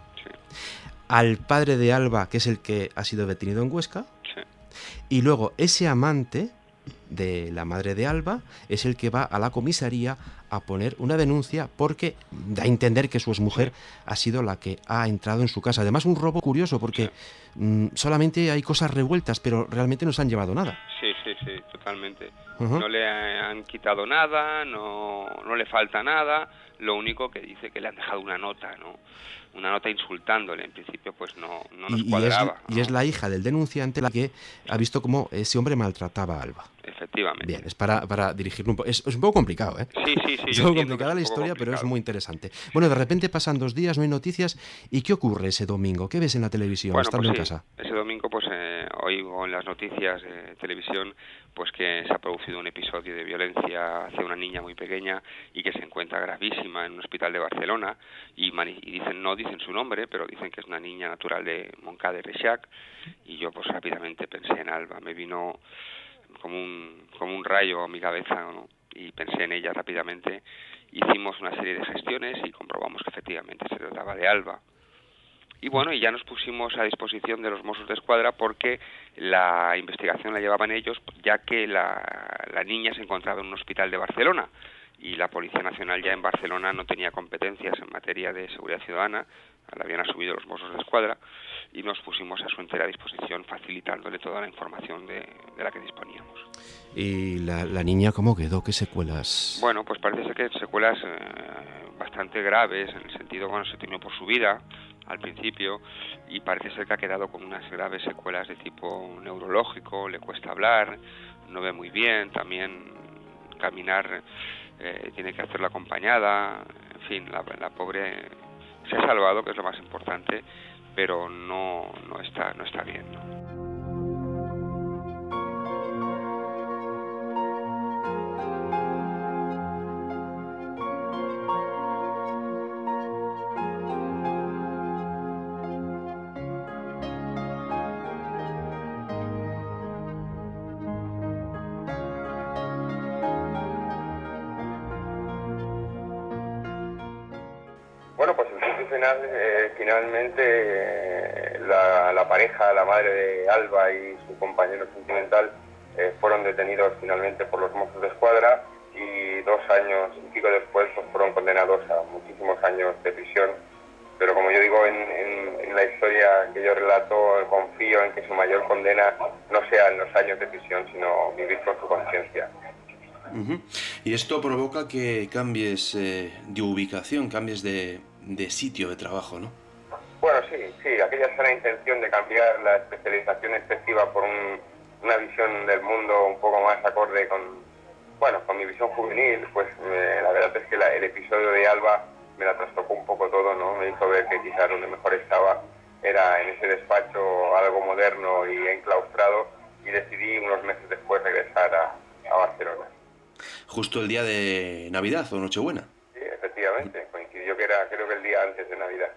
al padre de Alba, que es el que ha sido detenido en Huesca, y luego ese amante de la madre de Alba es el que va a la comisaría a poner una denuncia porque da a entender que su exmujer ha sido la que ha entrado en su casa. Además, un robo curioso porque solamente hay cosas revueltas, pero realmente no se han llevado nada. Sí, totalmente. No le han quitado nada, no le falta nada. Lo único que dice que le han dejado una nota, una nota insultándole. En principio pues no nos cuadraba. Y es la hija del denunciante la que ha visto cómo ese hombre maltrataba a Alba. Efectivamente. Bien, es para dirigirlo un poco. Es un poco complicado, ¿eh? Sí. Es un poco complicada la historia, pero es muy interesante. Bueno, de repente pasan 2 días, no hay noticias. ¿Y qué ocurre ese domingo? ¿Qué ves en la televisión estando en casa? Ese domingo oigo en las noticias de televisión pues que se ha producido un episodio de violencia hacia una niña muy pequeña y que se encuentra gravísima en un hospital de Barcelona, y no dicen su nombre, pero dicen que es una niña natural de Moncada de Reixac, y yo pues rápidamente pensé en Alba. Me vino como un rayo a mi cabeza, ¿no? Y pensé en ella rápidamente. Hicimos una serie de gestiones y comprobamos que efectivamente se trataba de Alba. Y ya nos pusimos a disposición de los Mossos de Escuadra porque la investigación la llevaban ellos, ya que la niña se encontraba en un hospital de Barcelona y la Policía Nacional ya en Barcelona no tenía competencias en materia de seguridad ciudadana, la habían asumido los Mossos de Escuadra, y nos pusimos a su entera disposición facilitándole toda la información de la que disponíamos. ¿Y la niña cómo quedó? ¿Qué secuelas? Bueno, pues parece ser que secuelas bastante graves, en el sentido, bueno, se temió por su vida al principio, y parece ser que ha quedado con unas graves secuelas de tipo neurológico, le cuesta hablar, no ve muy bien, también caminar tiene que hacerlo acompañada, en fin, la pobre se ha salvado, que es lo más importante, pero no está bien, ¿no? Bueno, pues el juicio final, finalmente la pareja, la madre de Alba y su compañero sentimental fueron detenidos finalmente por los Mossos de Escuadra, y 2 años y pico después pues, fueron condenados a muchísimos años de prisión. Pero como yo digo en la historia que yo relato, confío en que su mayor condena no sea en los años de prisión, sino vivir con su conciencia. Y esto provoca que cambies de ubicación, cambies de sitio de trabajo, ¿no? Bueno, sí, aquella sana intención de cambiar la especialización excesiva por una visión del mundo un poco más acorde con mi visión juvenil, pues la verdad es que el episodio de Alba me la trastocó un poco todo, ¿no? Me hizo ver que quizás donde mejor estaba era en ese despacho algo moderno y enclaustrado, y decidí unos meses después regresar a Barcelona. Justo el día de Navidad o Nochebuena. Sí, efectivamente, coincidió que era creo que el día antes de Navidad.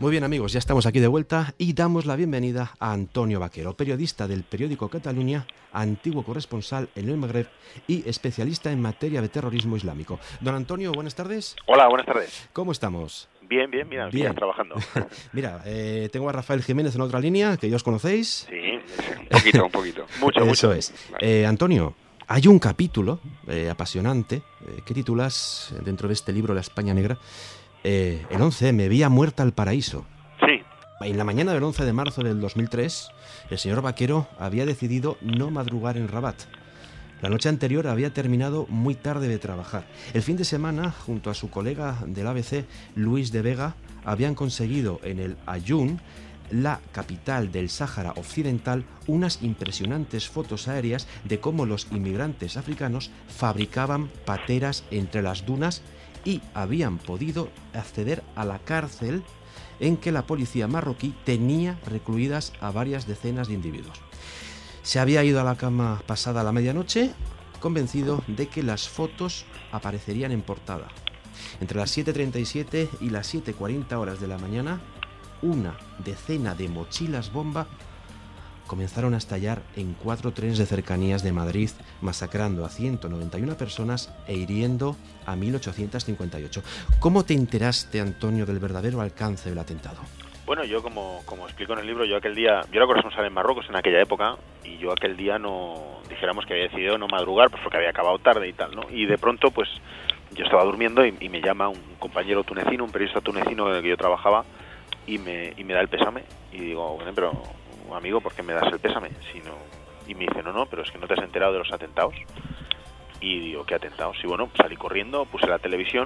Muy bien, amigos, ya estamos aquí de vuelta y damos la bienvenida a Antonio Vaquero, periodista del periódico Catalunya, antiguo corresponsal en el Magreb y especialista en materia de terrorismo islámico. Don Antonio, buenas tardes. Hola, buenas tardes. ¿Cómo estamos? Bien, mira, bien trabajando. Mira, tengo a Rafael Jiménez en otra línea, que ya os conocéis. Sí, un poquito. Mucho. Eso es. Vale. Antonio, hay un capítulo apasionante que titulas dentro de este libro La España Negra, el 11M, Vía Muerta al Paraíso. Sí. En la mañana del 11 de marzo del 2003, el señor Vaquero había decidido no madrugar en Rabat. La noche anterior había terminado muy tarde de trabajar. El fin de semana, junto a su colega del ABC, Luis de Vega, habían conseguido en el Aaiún, la capital del Sáhara Occidental, unas impresionantes fotos aéreas de cómo los inmigrantes africanos fabricaban pateras entre las dunas y habían podido acceder a la cárcel en que la policía marroquí tenía recluidas a varias decenas de individuos. Se había ido a la cama pasada la medianoche, convencido de que las fotos aparecerían en portada. Entre las 7:37 y las 7:40 horas de la mañana, una decena de mochilas bomba comenzaron a estallar en 4 trenes de cercanías de Madrid, masacrando a 191 personas e hiriendo a 1.858. ¿Cómo te enteraste, Antonio, del verdadero alcance del atentado? Bueno, yo como explico en el libro, yo era corresponsal en Marruecos en aquella época y yo aquel día dijéramos que había decidido no madrugar, pues porque había acabado tarde y tal, ¿no? Y de pronto, pues yo estaba durmiendo y me llama un compañero tunecino, un periodista tunecino con el que yo trabajaba y me da el pésame y digo, bueno, pero amigo, ¿por qué me das el pésame? Y me dice, no, pero es que no te has enterado de los atentados. Y digo, ¿qué atentados? Y bueno, salí corriendo, puse la televisión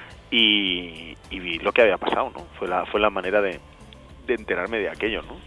y vi lo que había pasado, ¿no? Fue la manera de enterarme de aquello, ¿no?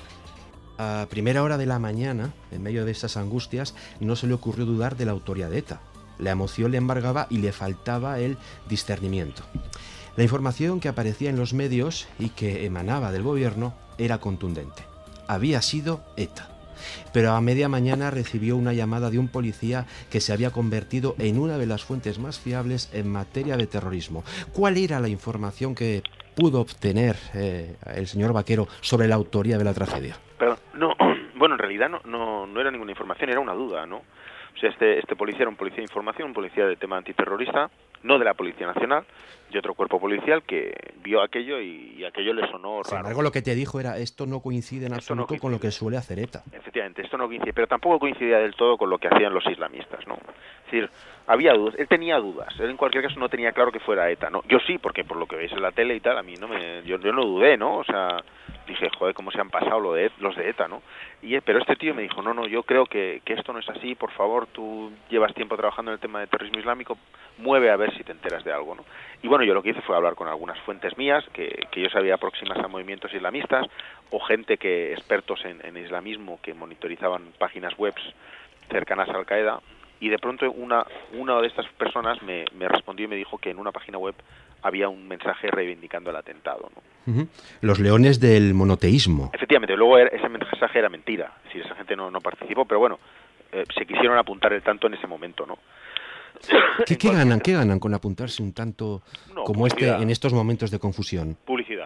A primera hora de la mañana, en medio de esas angustias, no se le ocurrió dudar de la autoría de ETA. La emoción le embargaba y le faltaba el discernimiento. La información que aparecía en los medios y que emanaba del gobierno era contundente. Había sido ETA. Pero a media mañana recibió una llamada de un policía que se había convertido en una de las fuentes más fiables en materia de terrorismo. ¿Cuál era la información que pudo obtener el señor Vaquero sobre la autoría de la tragedia? Pero bueno, en realidad no era ninguna información, era una duda, ¿no? O sea, este policía era un policía de información, un policía de tema antiterrorista, no de la Policía Nacional, de otro cuerpo policial que vio aquello y aquello le sonó raro. Sin embargo, lo que te dijo era, esto no coincide en absoluto con lo que suele hacer ETA. Efectivamente, esto no coincide, pero tampoco coincidía del todo con lo que hacían los islamistas, ¿no? Es decir, había dudas, él tenía dudas, él en cualquier caso no tenía claro que fuera ETA, ¿no? Yo sí, porque por lo que veis en la tele y tal, a mí yo no dudé, ¿no? O sea, dije, joder, cómo se han pasado los de ETA, ¿no? Pero este tío me dijo, no, yo creo que esto no es así, por favor, tú llevas tiempo trabajando en el tema de terrorismo islámico, mueve a ver si te enteras de algo, ¿no? Y bueno, yo lo que hice fue hablar con algunas fuentes mías, que yo sabía próximas a movimientos islamistas, o gente expertos en islamismo, que monitorizaban páginas web cercanas a Al-Qaeda, y de pronto una de estas personas me respondió y me dijo que en una página web había un mensaje reivindicando el atentado, ¿no? Uh-huh. Los leones del monoteísmo. Efectivamente, luego ese mensaje era mentira, es decir, esa gente no participó, pero bueno, se quisieron apuntar el tanto en ese momento, ¿no? ¿Qué ganan con apuntarse un tanto como publicidad. En estos momentos de confusión? Publicidad.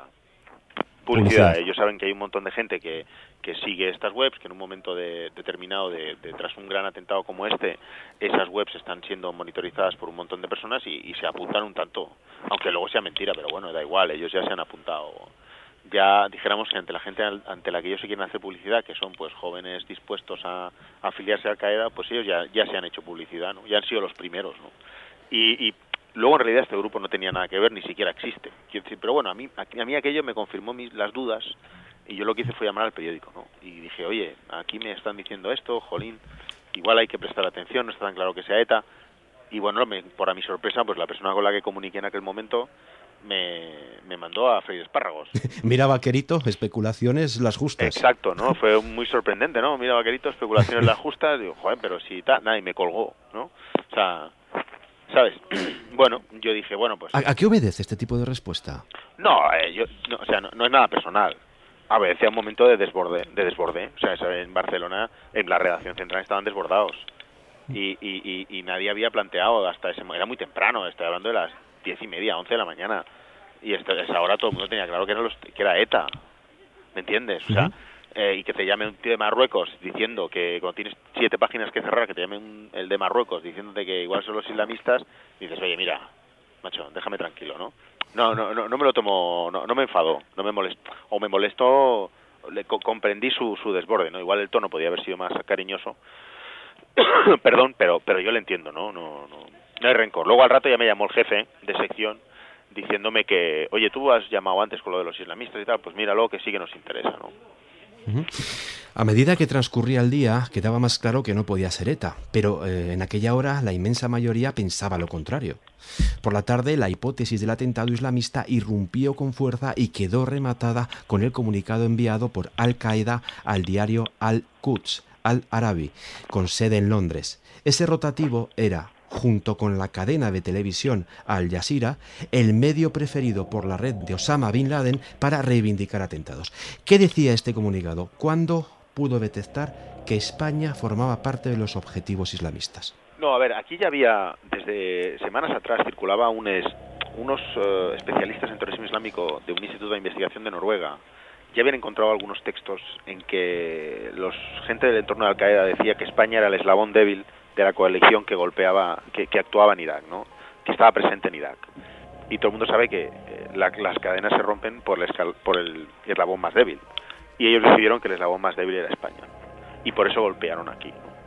Ellos saben que hay un montón de gente que sigue estas webs, que en un momento determinado tras un gran atentado como este, esas webs están siendo monitorizadas por un montón de personas y se apuntan un tanto, aunque luego sea mentira, pero bueno, da igual, ellos ya se han apuntado. Ya dijéramos que ante la gente ante la que ellos se quieren hacer publicidad, que son pues jóvenes dispuestos a afiliarse a Al-Qaeda, pues ellos ya se han hecho publicidad, ¿no? Ya han sido los primeros, ¿no? Y luego en realidad este grupo no tenía nada que ver, ni siquiera existe. Quiero decir, pero bueno, a mí aquello me confirmó las dudas y yo lo que hice fue llamar al periódico, ¿no? Y dije, oye, aquí me están diciendo esto, jolín, igual hay que prestar atención, no está tan claro que sea ETA. Y bueno, por a mi sorpresa, pues la persona con la que comuniqué en aquel momento me mandó a freír espárragos. Mira, Vaquerito, especulaciones las justas. Exacto, ¿no? Fue muy sorprendente, ¿no? Mira, Vaquerito, especulaciones las justas. Digo, joder, pero si nadie me colgó, ¿no? O sea, ¿sabes? Bueno, yo dije, bueno, pues... ¿A qué obedece este tipo de respuesta? No, no es nada personal. Obedece a un momento de desborde. O sea, en Barcelona, en la redacción central estaban desbordados. Y nadie había planteado hasta ese momento. Era muy temprano, estoy hablando de las 10:30, 11 de la mañana. Y ahora todo el mundo tenía claro que era ETA, ¿me entiendes? O sea, y que te llame un tío de Marruecos diciendo que cuando tienes 7 páginas que cerrar, que te llame el de Marruecos diciéndote que igual son los islamistas, dices, oye, mira, macho, déjame tranquilo, ¿no? No me lo tomo, no me enfadó, no me molestó, o me molestó, comprendí su desborde, ¿no? Igual el tono podía haber sido más cariñoso, perdón, pero yo le entiendo, no hay rencor. Luego al rato ya me llamó el jefe de sección diciéndome que, oye, tú has llamado antes con lo de los islamistas y tal, pues míralo, que sí que nos interesa, ¿no? A medida que transcurría el día, quedaba más claro que no podía ser ETA, pero en aquella hora la inmensa mayoría pensaba lo contrario. Por la tarde, la hipótesis del atentado islamista irrumpió con fuerza y quedó rematada con el comunicado enviado por Al-Qaeda al diario Al-Quds, Al-Arabi, con sede en Londres. Ese rotativo era, junto con la cadena de televisión Al Jazeera, el medio preferido por la red de Osama Bin Laden para reivindicar atentados. ¿Qué decía este comunicado? ¿Cuándo pudo detectar que España formaba parte de los objetivos islamistas? No, a ver, aquí ya había, desde semanas atrás, circulaba unos especialistas en terrorismo islámico de un instituto de investigación de Noruega. Ya habían encontrado algunos textos en que gente del entorno de Al-Qaeda decía que España era el eslabón débil de la coalición que golpeaba, que actuaba en Irak, ¿no? Que estaba presente en Irak. Y todo el mundo sabe que las cadenas se rompen por el eslabón más débil. Y ellos decidieron que el eslabón más débil era España. Y por eso golpearon aquí, ¿no?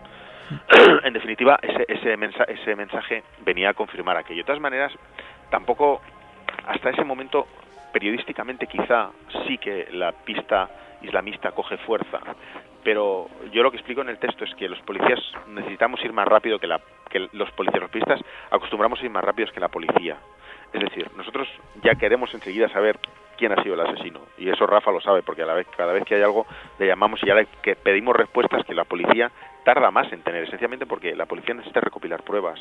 En definitiva, ese mensaje venía a confirmar aquello. De todas maneras, tampoco, hasta ese momento, periodísticamente quizá sí que la pista islamista coge fuerza, pero yo lo que explico en el texto es que los policías necesitamos ir más rápido que los policías. Los periodistas acostumbramos a ir más rápidos que la policía. Es decir, nosotros ya queremos enseguida saber quién ha sido el asesino, y eso Rafa lo sabe, porque cada vez que hay algo le llamamos y ya que pedimos respuestas que la policía tarda más en tener, esencialmente porque la policía necesita recopilar pruebas.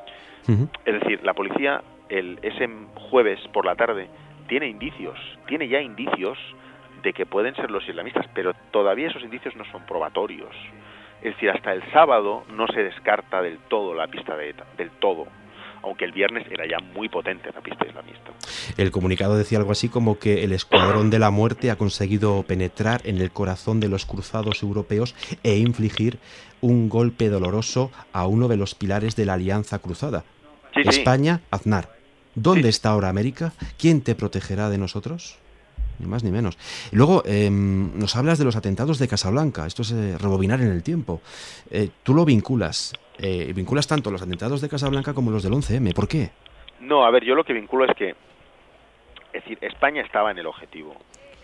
Es decir, la policía ese jueves por la tarde tiene ya indicios de que pueden ser los islamistas, pero todavía esos indicios no son probatorios. Es decir, hasta el sábado no se descarta del todo la pista de ETA, del todo, aunque el viernes era ya muy potente la pista islamista. El comunicado decía algo así como que el Escuadrón de la Muerte ha conseguido penetrar en el corazón de los cruzados europeos e infligir un golpe doloroso a uno de los pilares de la Alianza Cruzada. Sí, España, Aznar. ¿Dónde está ahora América? ¿Quién te protegerá de nosotros? Ni más ni menos. Luego nos hablas de los atentados de Casablanca. Esto es rebobinar en el tiempo. Tú lo vinculas tanto los atentados de Casablanca como los del 11M. ¿Por qué? No, a ver, yo lo que vinculo es decir, España estaba en el objetivo.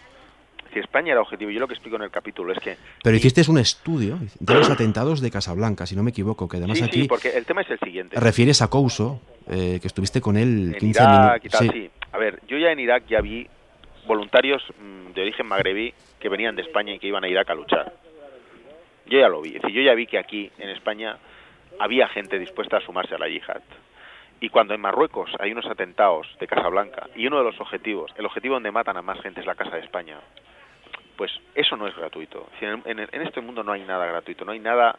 Si España era objetivo, yo lo que explico en el capítulo es que... Pero hiciste un estudio de los atentados de Casablanca, si no me equivoco, que además aquí... Sí, porque el tema es el siguiente. Refieres a Couso, que estuviste con él 15 Irak y tal, minutos. sí. A ver, yo ya en Irak ya vi voluntarios de origen magrebí que venían de España y que iban a Irak a luchar. Yo ya lo vi. Es decir, yo ya vi que aquí, en España, había gente dispuesta a sumarse a la yihad. Y cuando en Marruecos hay unos atentados de Casablanca y uno de los objetivos, el objetivo donde matan a más gente es la Casa de España, pues eso no es gratuito. En este mundo no hay nada gratuito, no hay nada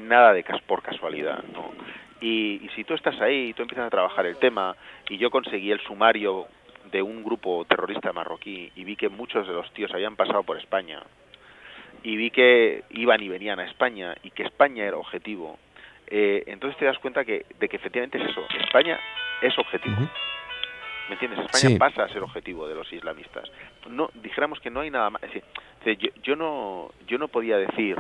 por casualidad, ¿no? Y si tú estás ahí y tú empiezas a trabajar el tema, y yo conseguí el sumario de un grupo terrorista marroquí y vi que muchos de los tíos habían pasado por España y vi que iban y venían a España y que España era objetivo, entonces te das cuenta de que efectivamente es eso. España es objetivo. ¿Me entiendes? España pasa a ser objetivo de los islamistas. No, dijéramos que no hay nada más. Es decir, yo no podía decir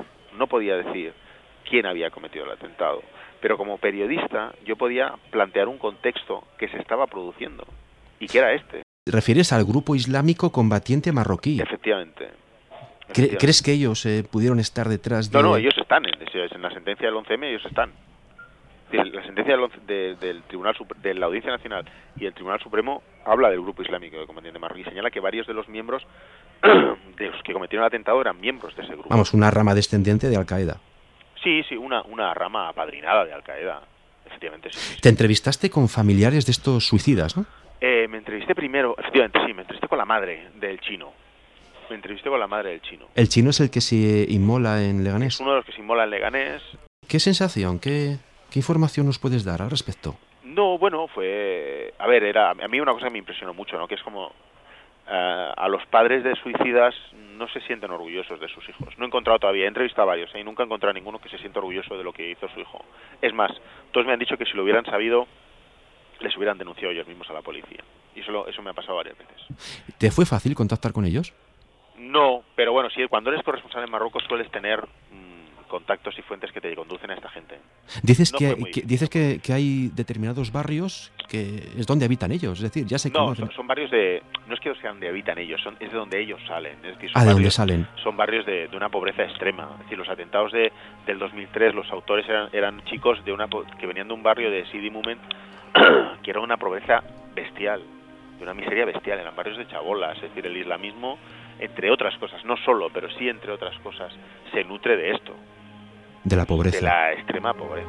quién había cometido el atentado, pero como periodista yo podía plantear un contexto que se estaba produciendo y que era este. ¿Refieres al grupo islámico combatiente marroquí? Efectivamente. ¿Crees que ellos pudieron estar detrás de...? No, ellos están. En la sentencia del 11M ellos están. La sentencia del Tribunal de la Audiencia Nacional y el Tribunal Supremo habla del grupo islámico de combatiente marroquí. Señala que varios de los miembros de los que cometieron el atentado eran miembros de ese grupo. Vamos, una rama descendiente de Al-Qaeda. Sí, una rama apadrinada de Al-Qaeda. Efectivamente, sí. Te entrevistaste con familiares de estos suicidas, ¿no? Me entrevisté primero, efectivamente, sí, me entrevisté con la madre del chino. ¿El chino es el que se inmola en Leganés? Es uno de los que se inmola en Leganés. ¿Qué sensación, qué información nos puedes dar al respecto? No, bueno, fue... A ver, a mí una cosa que me impresionó mucho, ¿no? Que es como... a los padres de suicidas no se sienten orgullosos de sus hijos. No he encontrado todavía, he entrevistado a varios y nunca he encontrado a ninguno que se sienta orgulloso de lo que hizo su hijo. Es más, todos me han dicho que si lo hubieran sabido, les hubieran denunciado ellos mismos a la policía. Y eso me ha pasado varias veces. ¿Te fue fácil contactar con ellos? No, pero bueno, sí, cuando eres corresponsal en Marruecos sueles tener contactos y fuentes que te conducen a esta gente. Dices que hay determinados barrios que es donde habitan ellos, es decir, ya se conocen. No, son barrios de... No es que sean de habitan ellos, es de donde ellos salen. Es decir, ¿de dónde salen? Son barrios de una pobreza extrema. Es decir, los atentados del 2003, los autores eran chicos que venían de un barrio de Sidi Moumen que era una pobreza bestial, de una miseria bestial. Eran barrios de chabolas. Es decir, el islamismo, entre otras cosas, no solo, pero sí entre otras cosas, se nutre de esto. De la pobreza. De la extrema pobreza.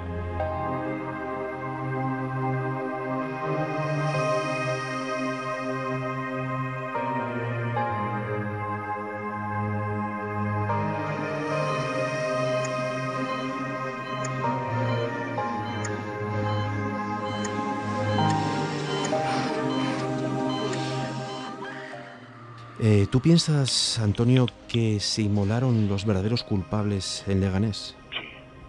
¿Tú piensas, Antonio, que se inmolaron los verdaderos culpables en Leganés? Sí,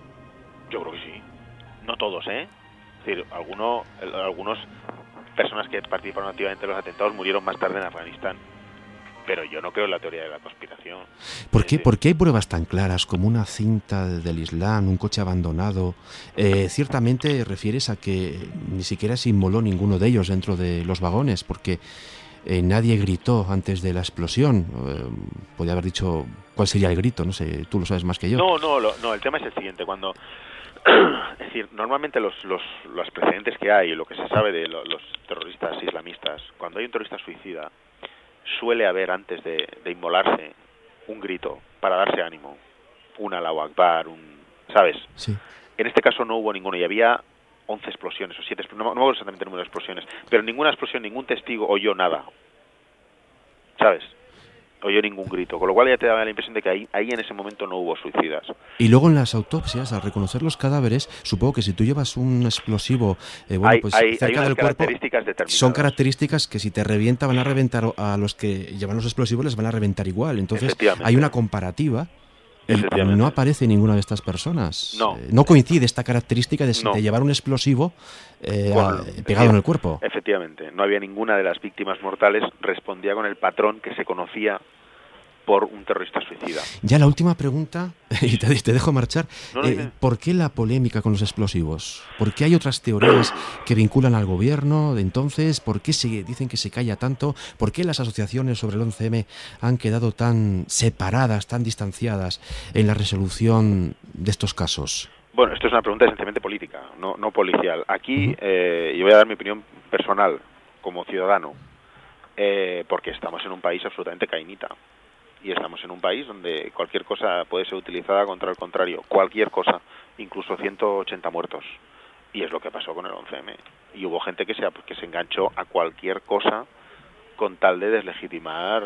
yo creo que sí. No todos, ¿eh? Es decir, algunas personas que participaron activamente en los atentados murieron más tarde en Afganistán. Pero yo no creo en la teoría de la conspiración. ¿Por qué hay pruebas tan claras como una cinta del Islam, un coche abandonado? Ciertamente refieres a que ni siquiera se inmoló ninguno de ellos dentro de los vagones, porque nadie gritó antes de la explosión. Podría haber dicho cuál sería el grito, no sé, tú lo sabes más que yo. No, el tema es el siguiente. Cuando... Es decir, normalmente los precedentes que hay, lo que se sabe de los terroristas islamistas, cuando hay un terrorista suicida, suele haber antes de inmolarse un grito para darse ánimo, un Allahu Akbar, ¿sabes? Sí. En este caso no hubo ninguno y había 11 explosiones o 7, no me acuerdo exactamente el número de explosiones, pero ninguna explosión, ningún testigo oyó nada, ¿sabes? Oyó ningún grito, con lo cual ya te daba la impresión de que ahí en ese momento no hubo suicidas. Y luego en las autopsias, al reconocer los cadáveres, supongo que si tú llevas un explosivo cerca del cuerpo, son características que si te revienta van a reventar a los que llevan los explosivos, les van a reventar igual. Entonces hay una comparativa y no aparece ninguna de estas personas. No coincide esta característica de llevar un explosivo pegado en el cuerpo. Efectivamente, no había ninguna de las víctimas mortales respondía con el patrón que se conocía por un terrorista suicida. Ya la última pregunta, y te dejo marchar. ¿Por qué la polémica con los explosivos? ¿Por qué hay otras teorías que vinculan al gobierno de entonces? ¿Por qué se dicen que se calla tanto? ¿Por qué las asociaciones sobre el 11M han quedado tan separadas, tan distanciadas en la resolución de estos casos? Bueno, esto es una pregunta esencialmente política, no policial. Aquí yo voy a dar mi opinión personal como ciudadano, porque estamos en un país absolutamente cainita. Y estamos en un país donde cualquier cosa puede ser utilizada contra el contrario. Cualquier cosa, incluso 180 muertos. Y es lo que pasó con el 11M. Y hubo gente que se enganchó a cualquier cosa con tal de deslegitimar,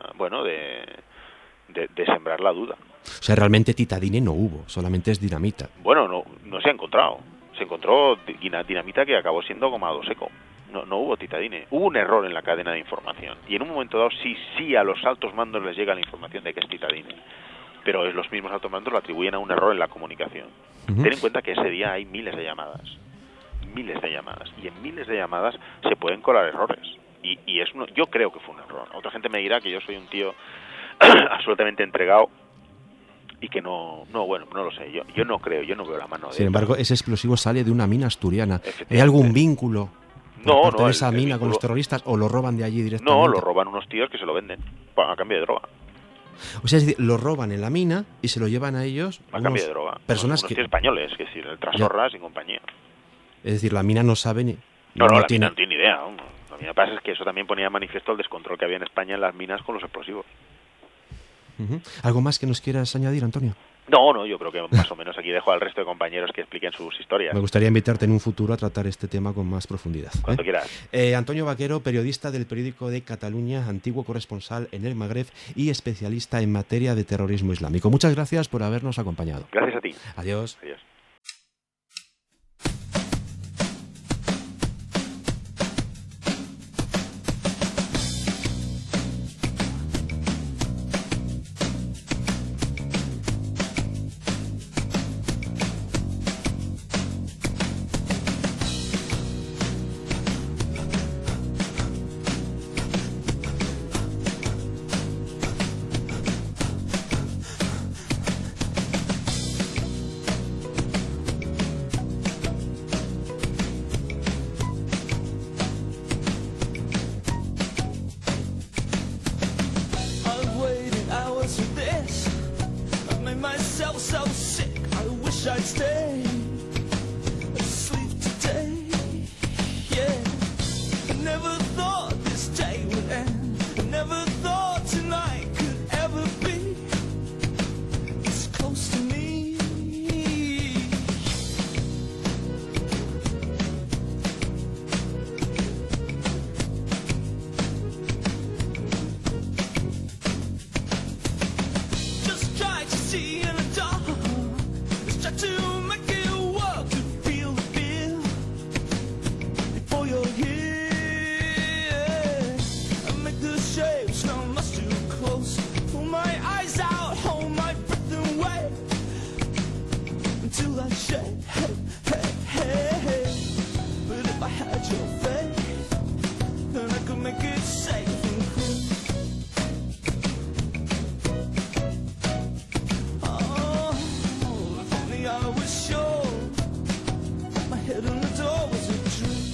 de sembrar la duda. O sea, realmente titadine no hubo, solamente es dinamita. Bueno, no se ha encontrado. Se encontró dinamita que acabó siendo gomado seco. No hubo titadine. Hubo un error en la cadena de información. Y en un momento dado sí a los altos mandos les llega la información de que es titadine. Pero los mismos altos mandos lo atribuyen a un error en la comunicación. Ten en cuenta que ese día hay miles de llamadas. Y en miles de llamadas se pueden colar errores. Y yo creo que fue un error. Otra gente me dirá que yo soy un tío absolutamente entregado y que no lo sé. Yo no creo, yo no veo la mano de... Sin embargo, ese explosivo sale de una mina asturiana. ¿Hay algún vínculo de esa mina con los terroristas o lo roban de allí directamente? No, lo roban unos tíos que se lo venden a cambio de droga. O sea, es decir, lo roban en la mina y se lo llevan a ellos a cambio de droga. Personas unos tíos españoles, que es decir, el Trasorras y compañía. Es decir, la mina no sabe ni... No tiene ni idea. Lo que pasa es que eso también ponía de manifiesto el descontrol que había en España en las minas con los explosivos. ¿Algo más que nos quieras añadir, Antonio? No, yo creo que más o menos aquí dejo al resto de compañeros que expliquen sus historias. Me gustaría invitarte en un futuro a tratar este tema con más profundidad. Cuando quieras. Antonio Vaquero, periodista del periódico de Cataluña, antiguo corresponsal en el Magreb y especialista en materia de terrorismo islámico. Muchas gracias por habernos acompañado. Gracias a ti. Adiós. had your face, then I could make it safe and clean. Oh, if only I was sure my head on the door was a dream.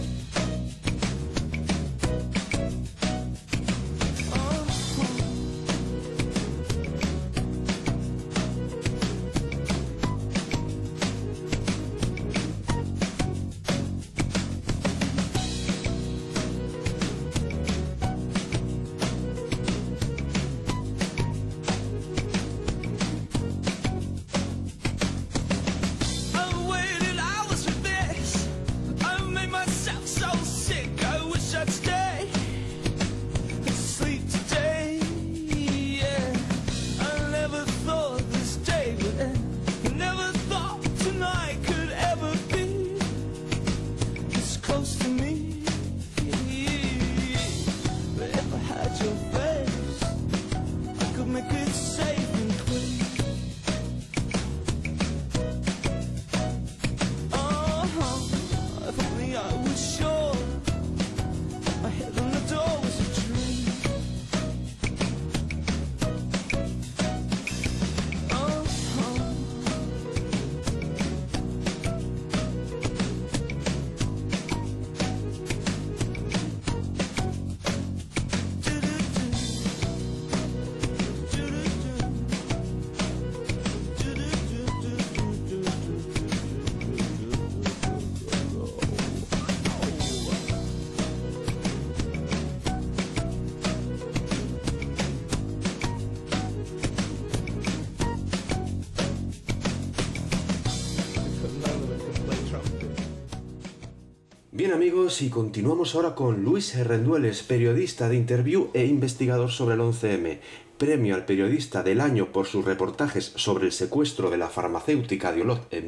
Bien amigos, y continuamos ahora con Luis Rendueles, periodista de Interview e investigador sobre el 11M, premio al periodista del año por sus reportajes sobre el secuestro de la farmacéutica Diolot en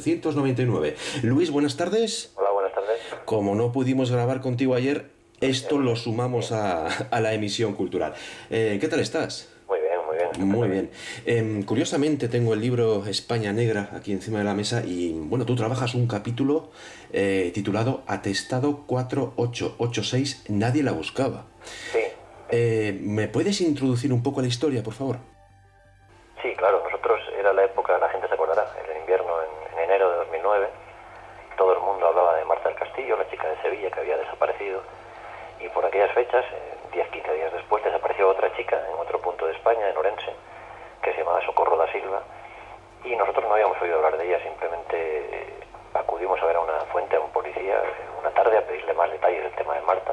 1999. Luis, buenas tardes. Hola, buenas tardes. Como no pudimos grabar contigo ayer, esto lo sumamos a la emisión cultural. ¿Qué tal estás? Muy bien, muy bien. Muy bien. Curiosamente tengo el libro España Negra aquí encima de la mesa y, bueno, tú trabajas un capítulo titulado Atestado 4886, nadie la buscaba. Sí. ¿Me puedes introducir un poco a la historia, por favor? Sí, claro. Nosotros, era la época, la gente se acordará, el invierno, en enero de 2009, todo el mundo hablaba de Marta del Castillo, la chica de Sevilla que había desaparecido, y por aquellas fechas, 10-15 días después, desapareció otra chica en otro punto de España, en Orense, que se llamaba Socorro da Silva, y nosotros no habíamos oído hablar de ella, simplemente acudimos a ver a una fuente, a un policía, una tarde a pedirle más detalles del tema de Marta,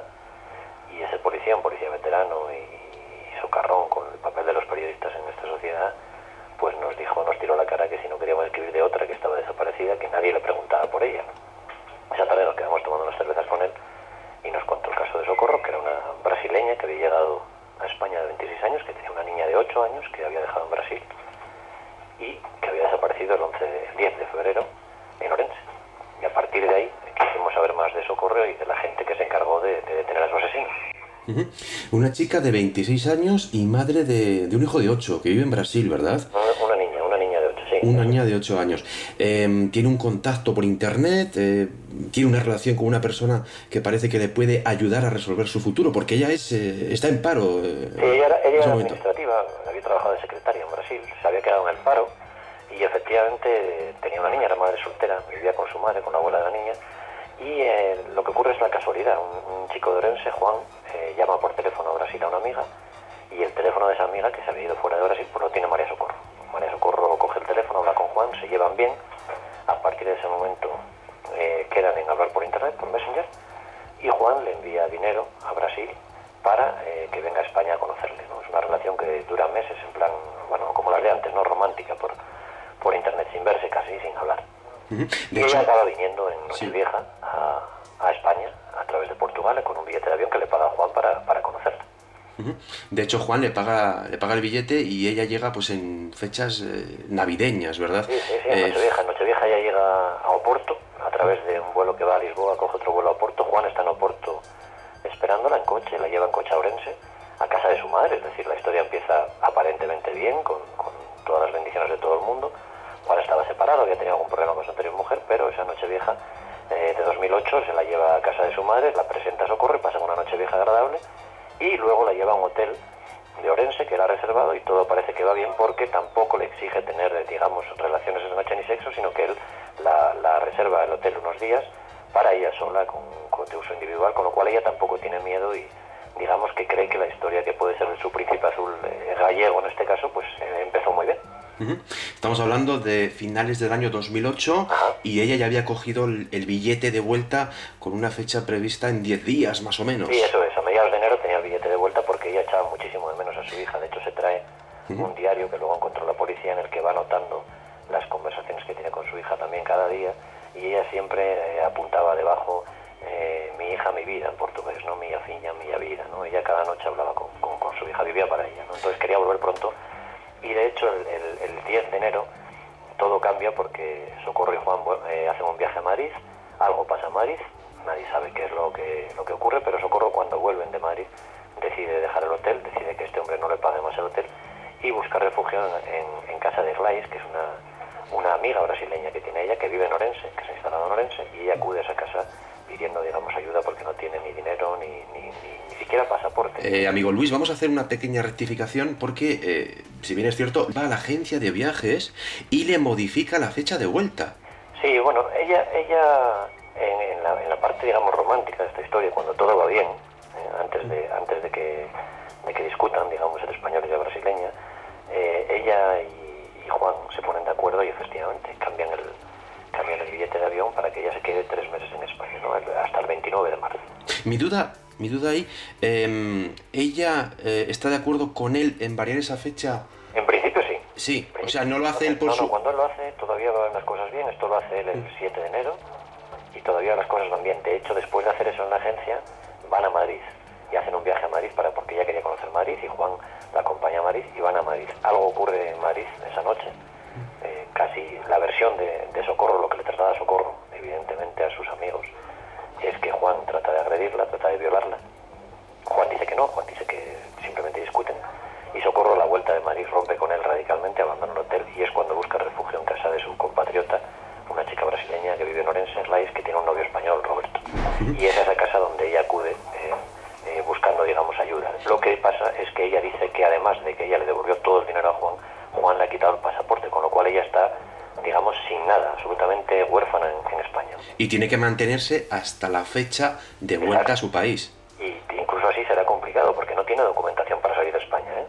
y ese policía, un policía veterano y socarrón con el papel de los periodistas en esta sociedad, pues nos tiró la cara que si no queríamos escribir de otra que estaba desaparecida, que nadie le preguntaba por ella. Esa tarde nos quedamos tomando unas cervezas con él y nos contó el caso de Socorro, que era una brasileña que había llegado a España de 26 años, que tenía una niña de 8 años que había dejado en Brasil y que había desaparecido el 10 de febrero en Orense. Y a partir de ahí quisimos saber más de Socorro y de la gente que se encargó de detener a su asesino. Una chica de 26 años y madre de un hijo de 8 que vive en Brasil, ¿verdad? Una niña de 8, sí. Una niña de 8 años. Tiene un contacto por internet, tiene una relación con una persona que parece que le puede ayudar a resolver su futuro, porque ella está en paro. Sí, ella era administrativa, había trabajado de secretaria en Brasil, se había quedado en el paro y efectivamente tenía una niña, era madre soltera, vivía con su madre, con la abuela de la niña. Y lo que ocurre es la casualidad. Un chico de Orense, Juan, llama por teléfono a Brasil a una amiga y el teléfono de esa amiga, que se había ido fuera de Brasil, pues lo tiene María Socorro. María Socorro coge el teléfono, habla con Juan, se llevan bien. A partir de ese momento quedan en hablar por internet, por Messenger, y Juan le envía dinero a Brasil para que venga a España a conocerle, ¿no? Es una relación que dura meses, en plan, bueno, como las de antes, ¿no? Romántica, por internet, sin verse casi, sin hablar. Y ella acaba viniendo en Nochevieja a España a través de Portugal con un billete de avión que le paga Juan para conocerla. De hecho, Juan le paga el billete y ella llega pues en fechas navideñas, ¿verdad? Sí, en Nochevieja ella llega a Oporto a través de un vuelo que va a Lisboa, coge otro vuelo a Oporto. Juan está en Oporto esperándola en coche, la lleva en coche a Orense, a casa de su madre, es decir, la historia empieza aparentemente bien, con todas las bendiciones de todo el mundo. Juan estaba separado, había tenido algún problema con su anterior mujer, pero esa Nochevieja de 2008, se la lleva a casa de su madre, la presenta a Socorro y pasan una noche vieja agradable, y luego la lleva a un hotel de Orense que era reservado, y todo parece que va bien porque tampoco le exige tener, digamos, relaciones esa noche ni sexo, sino que él la reserva el hotel unos días para ella sola, con de uso individual, con lo cual ella tampoco tiene miedo y digamos que cree que la historia que puede ser de su príncipe azul gallego en este caso, pues empezó muy bien. Estamos hablando de finales del año 2008. Ajá. Y ella ya había cogido el billete de vuelta con una fecha prevista en 10 días más o menos. Sí, eso es, a mediados de enero tenía el billete de vuelta porque ella echaba muchísimo de menos a su hija. De hecho se trae un diario que luego encontró la policía en el que va anotando las conversaciones que tiene con su hija también cada día, y ella siempre apuntaba debajo mi hija, mi vida en portugués, ¿no? Mi fiña, mi vida, ¿no? Ella cada noche hablaba con su hija, vivía para ella, ¿no? Entonces quería volver pronto. Y de hecho el 10 de enero todo cambia porque Socorro y Juan hacen un viaje a Madrid, algo pasa en Madrid, nadie sabe qué es lo que ocurre, pero Socorro cuando vuelven de Madrid decide dejar el hotel, decide que este hombre no le pague más el hotel y busca refugio en casa de Glais, que es una amiga brasileña que tiene ella, que vive en Orense, que se ha instalado en Orense, y ella acude a esa casa pidiendo, digamos, ayuda porque no tiene ni dinero ni siquiera pasaporte. Amigo Luis, vamos a hacer una pequeña rectificación porque, si bien es cierto, va a la agencia de viajes y le modifica la fecha de vuelta. Sí, bueno, ella en la parte, digamos, romántica de esta historia, cuando todo va bien, antes de que discutan, digamos, el español y la brasileña, ella y Juan se ponen de acuerdo y efectivamente cambian el billete de avión para que ella se quede 3 meses en España, ¿no? Hasta el 29 de marzo. Mi duda ahí, ¿ella está de acuerdo con él en variar esa fecha? En principio sí. Sí, o sea, no lo hace él por su... No, cuando él lo hace todavía van las cosas bien, esto lo hace él el 7 de enero y todavía las cosas van bien. De hecho, después de hacer eso en la agencia, van a Madrid y hacen un viaje a Madrid porque ella quería conocer Madrid y Juan la acompaña a Madrid y van a Madrid. Algo ocurre en Madrid esa noche, casi la versión de Socorro, lo que le traslada a Socorro, evidentemente a sus amigos, es que Juan trata de agredirla, trata de violarla. Juan dice que no, Juan dice que simplemente discuten. Y Socorro, a la vuelta de Madrid, rompe con él radicalmente, abandona el hotel y es cuando busca refugio en casa de su compatriota, una chica brasileña que vive en Orense, en Lais, que tiene un novio español, Roberto. Y es a esa casa donde ella acude buscando, digamos, ayuda. Lo que pasa es que ella dice que además de que ella le devolvió todo el dinero a Juan, Juan le ha quitado el pasaporte, con lo cual ella está, digamos, sin nada, absolutamente huérfana en España. Y tiene que mantenerse hasta la fecha de vuelta a su país. Y incluso así será complicado porque no tiene documentación para salir de España, ¿eh?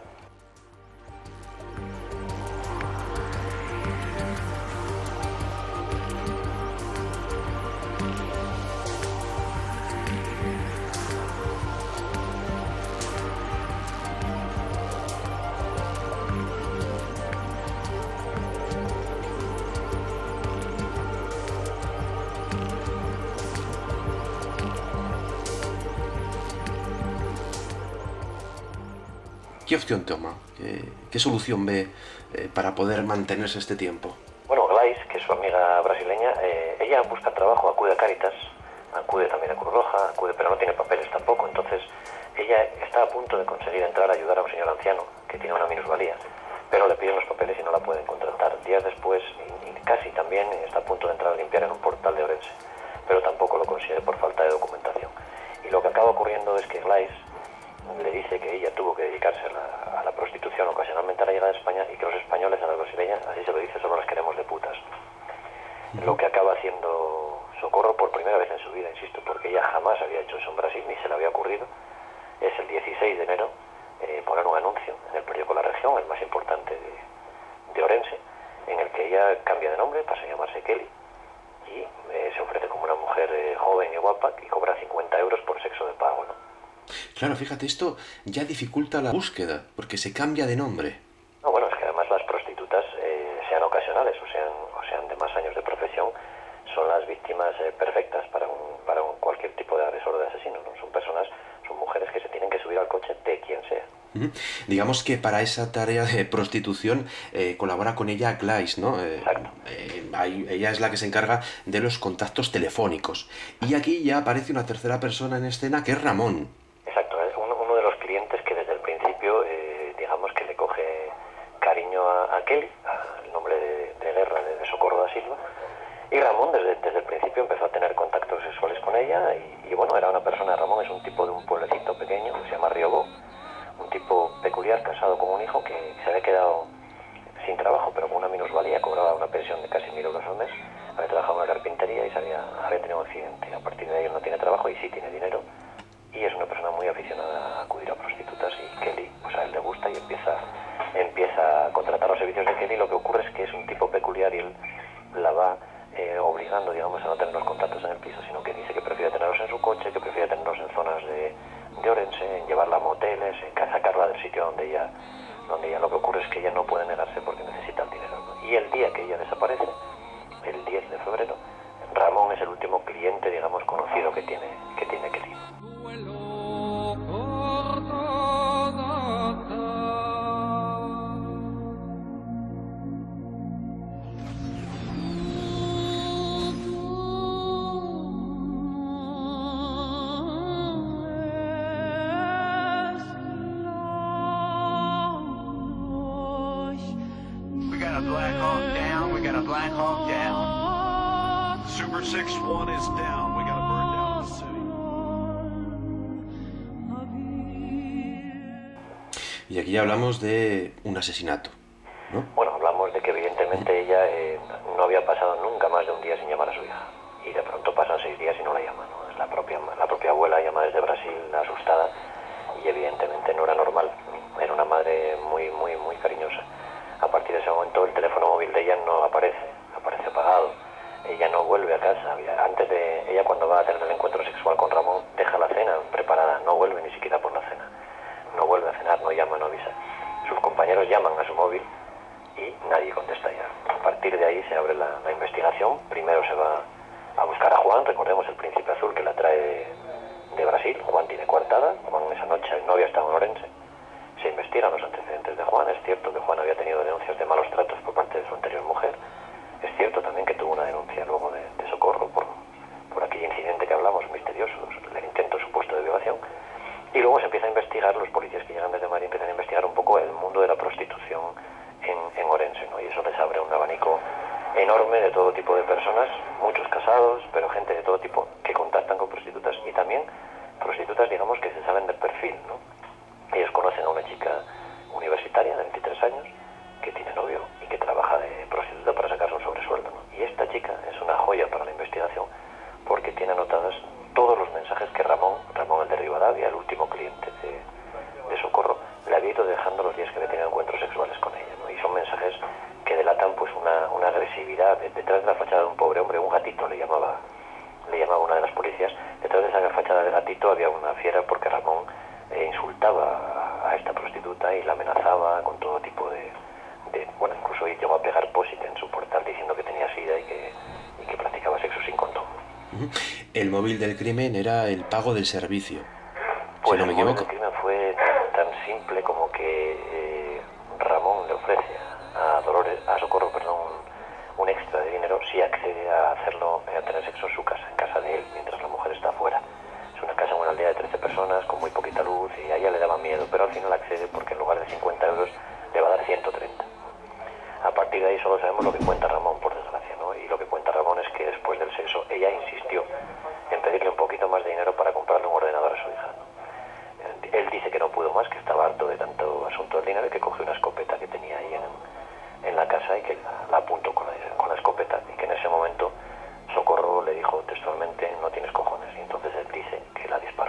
¿Qué opción toma? ¿Qué solución ve para poder mantenerse este tiempo? Bueno, Glais, que es su amiga brasileña, ella busca trabajo, acude a Cáritas, acude también a Cruz Roja, pero no tiene papeles tampoco, entonces ella está a punto de conseguir entrar a ayudar a un señor anciano que tiene una minusvalía, pero le piden los papeles y no la pueden contratar. Días después, y casi también está a punto de entrar a limpiar en un portal de Orense, pero tampoco lo consigue por falta de documentación. Y lo que acaba ocurriendo es que Glais le dice que ella tuvo que dedicarse a la prostitución ocasionalmente a la llegada de España y que los españoles a las brasileñas, así se lo dice, solo las queremos de putas. Lo que acaba haciendo Socorro por primera vez en su vida, insisto, porque ella jamás había hecho eso en Brasil, ni se le había ocurrido, es el 16 de enero poner un anuncio en el periódico La Región, el más importante de Orense, en el que ella cambia de nombre, pasa a llamarse Kelly, y se ofrece como una mujer joven y guapa y cobra 50 euros por sexo de pago, ¿no? Claro, fíjate, esto ya dificulta la búsqueda, porque se cambia de nombre. No, bueno, es que además las prostitutas, sean ocasionales o sean de más años de profesión, son las víctimas perfectas para cualquier tipo de agresor o de asesino, ¿no? Son mujeres que se tienen que subir al coche de quien sea. Digamos que para esa tarea de prostitución colabora con ella Glais, ¿no? Exacto. Ella es la que se encarga de los contactos telefónicos. Y aquí ya aparece una tercera persona en escena, que es Ramón. Exacto, es uno de los clientes que desde el principio, digamos que le coge cariño a Kelly, al nombre de guerra de Socorro da Silva. Y Ramón desde el principio empezó a tener contacto Y bueno, era una persona, Ramón es un tipo de un pueblecito pequeño que se llama Riobó, un tipo peculiar, casado con un hijo que se había quedado sin trabajo, pero con una minusvalía, cobraba una pensión de casi 1.000 euros al mes, había trabajado en la carpintería y había tenido un accidente. A partir de ahí no tiene trabajo y sí tiene dinero, y es una persona muy aficionada a acudir a prostitutas, y Kelly, pues a él le gusta y empieza a contratar los servicios de Kelly. Lo que ocurre es que es un tipo peculiar y él la va obligando, digamos, a no tener los contactos en el piso, sino que dice que prefiere tenerlos en su coche, que prefiere tenerlos en zonas de Orense, en llevarla a moteles, en sacarla del sitio donde ella lo que ocurre es que ella no puede negarse porque necesita el dinero, ¿no? Y el día que ella desaparece, el 10 de febrero, Ramón es el último cliente, digamos, conocido que tiene Kelly. Black Hawk down, we got a Black Hawk down. Super 6-1 is down, we got to burn down the city. Y aquí ya hablamos de un asesinato, ¿no? Bueno, hablamos de que evidentemente ella no había pasado nunca más de un día sin llamar a su hija. Y de pronto pasan 6 días y no la llama, ¿no? Es la propia abuela llama desde Brasil asustada, y evidentemente no era normal. Era una madre muy, muy, muy cariñosa. A partir de ese momento el teléfono móvil de ella no aparece apagado. Ella no vuelve a casa. Ella cuando va a tener el encuentro sexual con Ramón deja la cena preparada, no vuelve ni siquiera por la cena. No vuelve a cenar, no llama, no avisa. Sus compañeros llaman a su móvil y nadie contesta ya. A partir de ahí se abre la investigación. Primero se va a buscar a Juan, recordemos el príncipe azul que la trae de Brasil. Juan tiene coartada, Juan esa noche no había estado en Orense. Se investigan los antecedentes de Juan. Es cierto que Juan había tenido denuncias de malos tratos por parte de su anterior mujer. Es cierto también que tuvo una denuncia luego de socorro por aquel incidente que hablamos, misterioso, el intento supuesto de violación. Y luego se empieza a investigar, los policías que llegan desde Madrid empiezan a investigar un poco el mundo de la prostitución en Orense, ¿no? Y eso les abre un abanico enorme de todo tipo de personas, muchos casados, pero gente de todo tipo que contactan con prostitutas, y también prostitutas, digamos, que se saben del perfil, ¿no? Ellos conocen a una chica universitaria de 23 años que tiene novio y que trabaja de prostituta para sacarse un sobresueldo, ¿no? Y esta chica es una joya para la investigación porque tiene anotadas todos los mensajes que Ramón el de Rivadavia, el último cliente de Socorro, le había ido dejando los días que había tenido encuentros sexuales con ella, ¿no? Y son mensajes que delatan pues una agresividad. Detrás de la fachada de un pobre hombre, un gatito le llamaba una de las policías, detrás de esa fachada de gatito había una fiera porque Ramón insultaba a esta prostituta y la amenazaba con todo tipo de bueno, incluso llegó a pegar post-it en su portal diciendo que tenía sida y que practicaba sexo sin condón. El móvil del crimen era el pago del servicio, pues si no me equivoco. El crimen fue tan simple como que Ramón le ofrece a Socorro, un extra de dinero si accede a hacerlo, a tener sexo en su casa, en casa de él, mientras la mujer está afuera. Es una casa en una aldea de 13 personas con muy poquita luz y a ella le daba miedo, pero al final accede porque en lugar de 50 euros le va a dar 130. A partir de ahí solo sabemos lo que cuenta Ramón, por desgracia, ¿no? Y lo que cuenta Ramón es que después del sexo ella insistió en pedirle un poquito más de dinero para comprarle un ordenador a su hija, ¿no? Él dice que no pudo más, que estaba harto de tanto asunto del dinero y que cogió una escopeta que tenía ahí en la casa y que la apuntó con la escopeta, y que en ese momento Socorro le dijo textualmente: no tienes cojones, y entonces él dice que la disparó.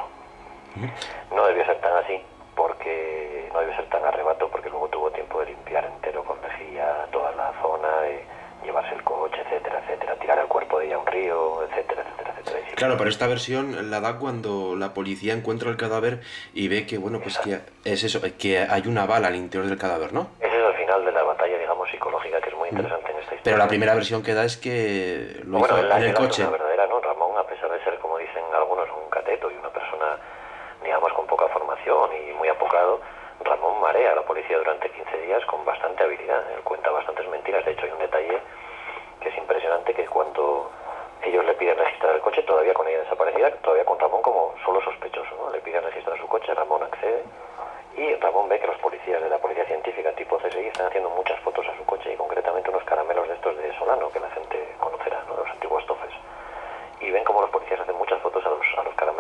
No debió ser tan así, porque no debió ser tan arrebato, porque luego tuvo tiempo de limpiar entero con lejía toda la zona, llevarse el coche, etcétera, etcétera, tirar el cuerpo de ella a un río, etcétera, etcétera, etcétera. Claro, pero esta versión la da cuando la policía encuentra el cadáver y ve que, bueno, pues que es eso, que hay una bala al interior del cadáver, ¿no? Ese es el final de la batalla, digamos, psicológica, que es muy interesante en esta historia. Pero la primera versión que da es que lo bueno, hizo en el coche. La verdadera, ¿no? Ramón, a pesar de ser, como dicen algunos, un cateto y una persona, digamos, con poca formación y muy apocado, Ramón marea a la policía durante 15 días con bastante habilidad. Él cuenta bastantes mentiras. De hecho, hay un detalle que es impresionante, que cuando ellos le piden registrar el coche, todavía con ella desaparecida, todavía con Ramón como solo sospechoso, ¿no? Le piden registrar su coche, Ramón accede, y Ramón ve que los policías de la policía científica tipo CSI están haciendo muchas fotos a su coche, y concretamente unos caramelos de estos de Solano, que la gente conocerá, ¿no? Los antiguos tofes. Y ven como los policías hacen muchas fotos a los caramelos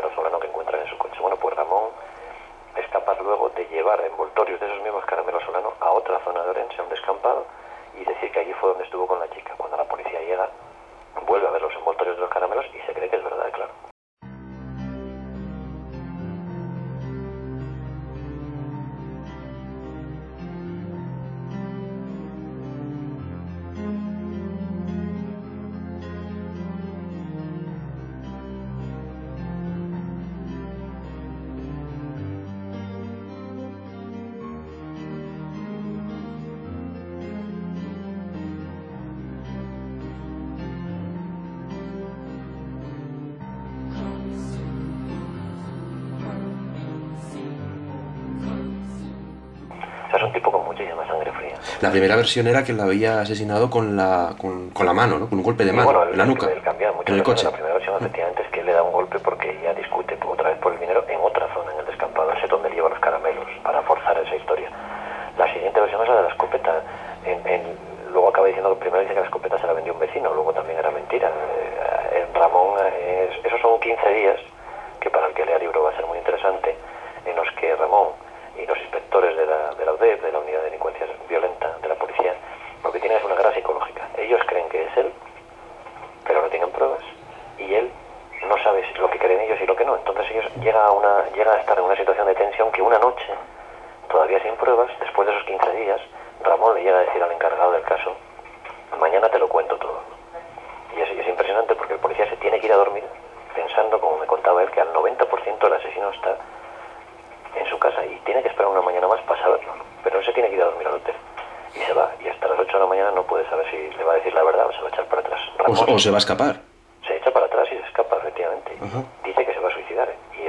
llevar envoltorios de esos mismos caramelos Solano a otra zona de Orense, a un descampado, y decir que allí fue donde estuvo con la chica. Cuando la policía llega, vuelve a ver los envoltorios de los caramelos y se cree que es verdad, claro. Es un tipo con muchísima sangre fría. La primera versión era que la había asesinado con la mano, ¿no? Con un golpe de mano, bueno, en la nuca, en el coche. La primera versión, efectivamente, es que él le da un golpe porque ella discute otra vez por el dinero en otra zona, en el descampado, ese donde lleva los caramelos, para forzar esa historia. La siguiente versión es la de la escopeta. Luego acaba diciendo que primero dice que la escopeta se la vendió un vecino, luego también era mentira. Ramón, esos son 15 días, que para el que lea el libro va a ser muy interesante, en los que Ramón y los inspectores de la UDEP, de la Unidad de Delincuencia Violenta de la Policía, lo que tienen es una guerra psicológica. Ellos creen que es él, pero no tienen pruebas, y él no sabe lo que creen ellos y lo que no. Entonces ellos llegan a estar en una situación de tensión que una noche, todavía sin pruebas, después de esos 15 días, Ramón le llega a decir al encargado del caso: mañana te lo cuento todo. Y es impresionante porque el policía se tiene que ir a dormir pensando, como me contaba él, que al 90% el asesino está en su casa y tiene que esperar una mañana más para saberlo, pero él se tiene que ir a dormir al hotel y se va, y hasta las 8 de la mañana no puede saber si le va a decir la verdad o se va a echar para atrás. Ramón, O se va a escapar. se echa para atrás y se escapa, efectivamente. Dice que se va a suicidar, y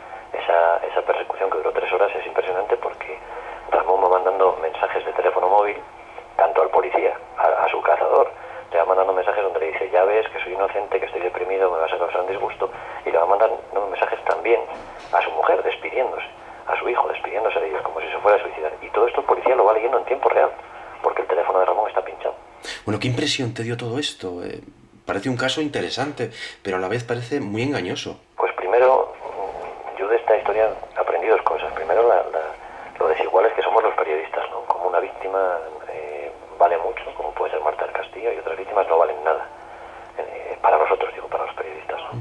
esa persecución que duró 3 horas es impresionante porque Ramón va mandando mensajes de teléfono móvil tanto al policía, a su cazador, le va mandando mensajes donde le dice: ya ves que soy inocente, que estoy deprimido, me vas a causar un disgusto, y le va mandando mensajes también a su mujer despidiéndose, a su hijo despidiéndose de ellos como si se fuera a suicidar, y todo esto el policía lo va leyendo en tiempo real porque el teléfono de Ramón está pinchado. Bueno, ¿qué impresión te dio todo esto? Parece un caso interesante, pero a la vez parece muy engañoso. Pues primero, yo de esta historia aprendí 2 cosas. Primero, lo desiguales que somos los periodistas, ¿no? Como una víctima vale mucho, como puede ser Marta del Castillo, y otras víctimas no valen nada. Para nosotros, digo, para los periodistas, ¿no?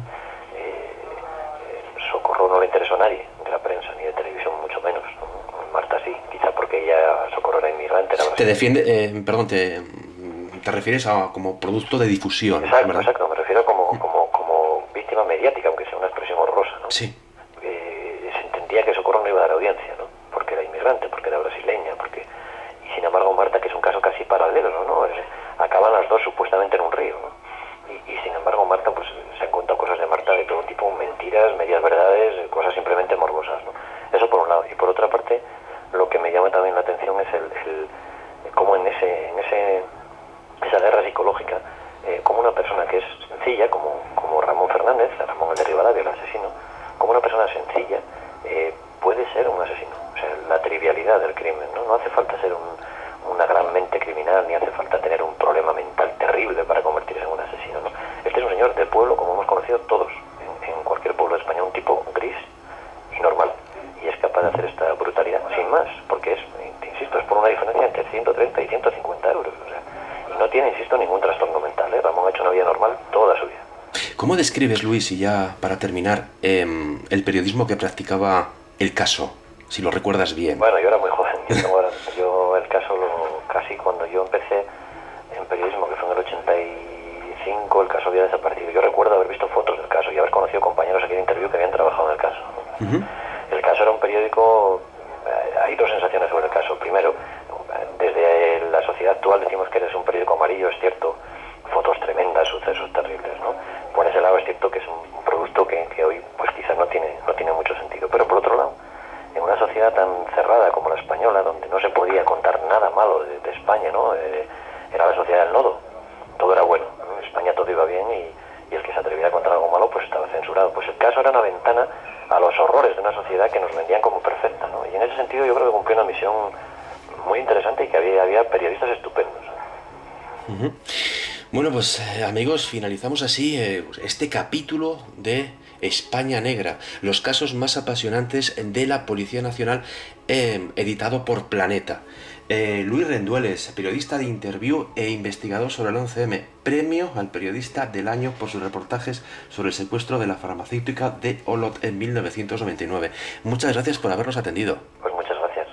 Socorro no le interesó a nadie, de la prensa ni de televisión, mucho menos, ¿no? Marta sí, quizá porque ella, Socorro, era inmigrante. Te defiende, perdón, te refieres a como producto de difusión, exacto, ¿verdad? Exacto, me refiero como víctima mediática, aunque sea una expresión horrorosa, ¿no? Sí. Se entendía que Socorro no iba a dar audiencia, ¿no? Porque era inmigrante, porque era brasileña, y sin embargo Marta, que es un caso casi paralelo, ¿no? Acaban las dos supuestamente en un río, ¿no? Y sin embargo Marta, pues se han contado cosas de Marta de todo tipo, mentiras, medias verdades, cosas simplemente morbosas, ¿no? Eso por un lado. Y por otra parte, lo que me llama también la atención es cómo en esa guerra psicológica, como una persona que es sencilla, como Ramón Fernández, Ramón el de Rivadavia, el asesino, como una persona sencilla puede ser un asesino. O sea, la trivialidad del crimen, ¿no? No hace falta ser una gran mente criminal, ni hace falta tener un problema mental terrible para convertirse en un asesino, ¿no? Este es un señor del pueblo, como hemos conocido todos en cualquier pueblo de España, un tipo gris y normal, y es capaz de hacer esta brutalidad sin más, porque insisto, es por una diferencia entre 130 y 150 euros, o sea, y no tiene, insisto, ningún trastorno mental, ¿eh? Ramón ha hecho una vida normal toda su vida. ¿Cómo describes, Luis, y ya para terminar, el periodismo que practicaba el caso, si lo recuerdas bien? Bueno, yo era muy joven, yo el caso casi cuando yo empecé en periodismo, que fue en el 85, el caso había desaparecido. Yo recuerdo haber visto fotos del caso y haber conocido compañeros aquí en Interview que habían trabajado en el caso. El caso era un periódico, hay 2 sensaciones sobre el caso. Primero, desde la sociedad actual decimos que eres un periódico amarillo, es cierto, fotos tremendas, sucesos terribles, ¿no? Por ese lado es cierto que es un producto que hoy pues quizás no tiene mucho sentido. Pero por otro lado, en una sociedad tan cerrada como la española, donde no se podía contar nada malo de España, ¿no? Era la sociedad del nodo, todo era bueno, ¿no? En España todo iba bien y el que se atreviera a contar algo malo pues estaba censurado. Pues el caso era una ventana a los horrores de una sociedad que nos vendían como perfecta, ¿no? Y en ese sentido yo creo que cumplió una misión muy interesante y que había periodistas estupendos. Bueno, pues amigos, finalizamos así este capítulo de España Negra, los casos más apasionantes de la Policía Nacional, editado por Planeta. Luis Rendueles, periodista de Interview e investigador sobre el 11M, premio al periodista del año por sus reportajes sobre el secuestro de la farmacéutica de Olot en 1999. Muchas gracias por habernos atendido. Pues muchas gracias.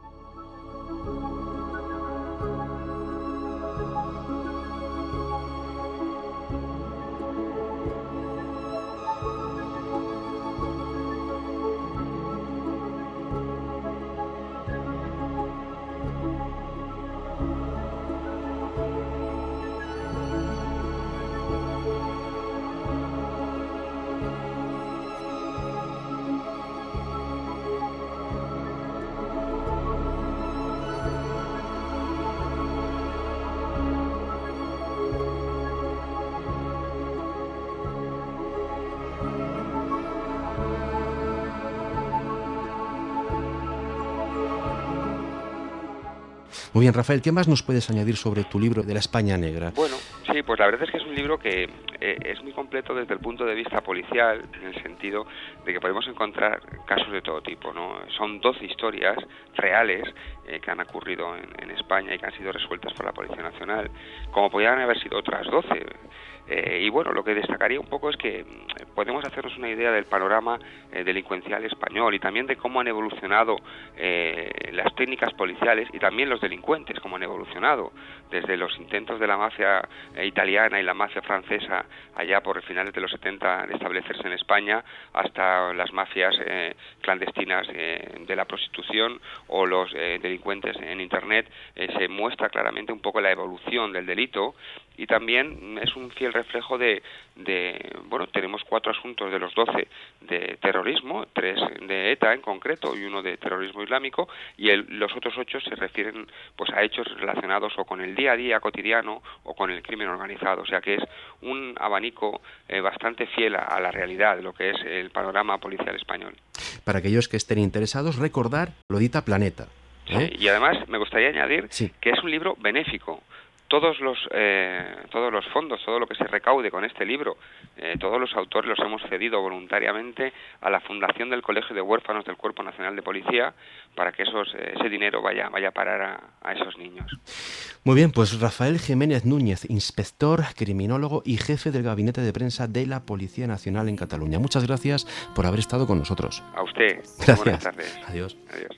Muy bien, Rafael, ¿qué más nos puedes añadir sobre tu libro de la España Negra? Bueno, sí, pues la verdad es que es un libro que es muy completo desde el punto de vista policial, en el sentido de que podemos encontrar casos de todo tipo, ¿no? Son 12 historias reales que han ocurrido en España y que han sido resueltas por la Policía Nacional, como podrían haber sido otras 12. Y bueno, lo que destacaría un poco es que podemos hacernos una idea del panorama delincuencial español y también de cómo han evolucionado las técnicas policiales y también los delincuentes, cómo han evolucionado desde los intentos de la mafia italiana y la mafia francesa allá por finales de los 70 de establecerse en España, hasta las mafias clandestinas de la prostitución o los delincuentes en Internet. Se muestra claramente un poco la evolución del delito y también es un fiel reflejo bueno, tenemos 4 asuntos de los 12 de terrorismo, 3 de ETA en concreto y 1 de terrorismo islámico, y los otros 8 se refieren pues a hechos relacionados o con el día a día cotidiano o con el crimen organizado, o sea que es un abanico bastante fiel a la realidad de lo que es el panorama policial español. Para aquellos que estén interesados, recordar, lo edita Planeta. Sí, y además me gustaría añadir que es un libro benéfico. Todos los fondos, todo lo que se recaude con este libro, todos los autores los hemos cedido voluntariamente a la Fundación del Colegio de Huérfanos del Cuerpo Nacional de Policía para que ese dinero vaya a parar a esos niños. Muy bien, pues Rafael Jiménez Núñez, inspector, criminólogo y jefe del gabinete de prensa de la Policía Nacional en Cataluña. Muchas gracias por haber estado con nosotros. A usted. Gracias. Buenas tardes. Adiós. Adiós.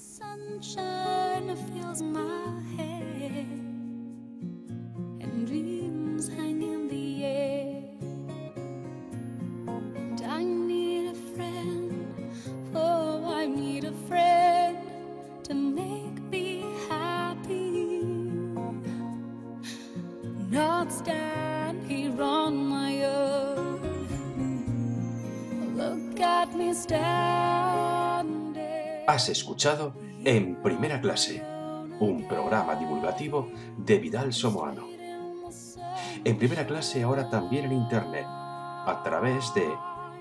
Not stand here on my own. Look at me standing. Has escuchado En Primera Clase, un programa divulgativo de Vidal Somoano. En Primera Clase ahora también en Internet, a través de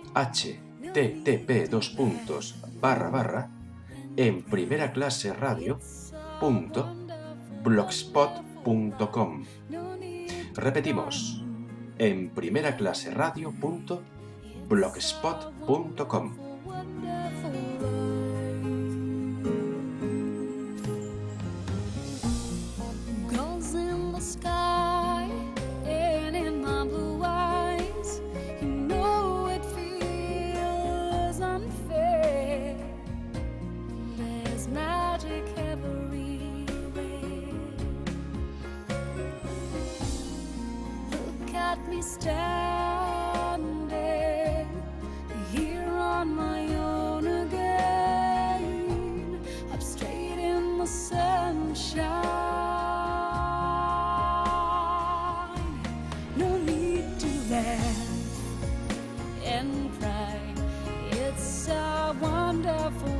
enprimeraclaseradio.blogspot.com. Repetimos, enprimeraclaseradio.blogspot.com. Goes in the sky and in my blue eyes, you know it feels unfair. There's magic everywhere. Look at me standing here on my own again, up straight in the sunshine. No need to laugh and cry, it's a wonderful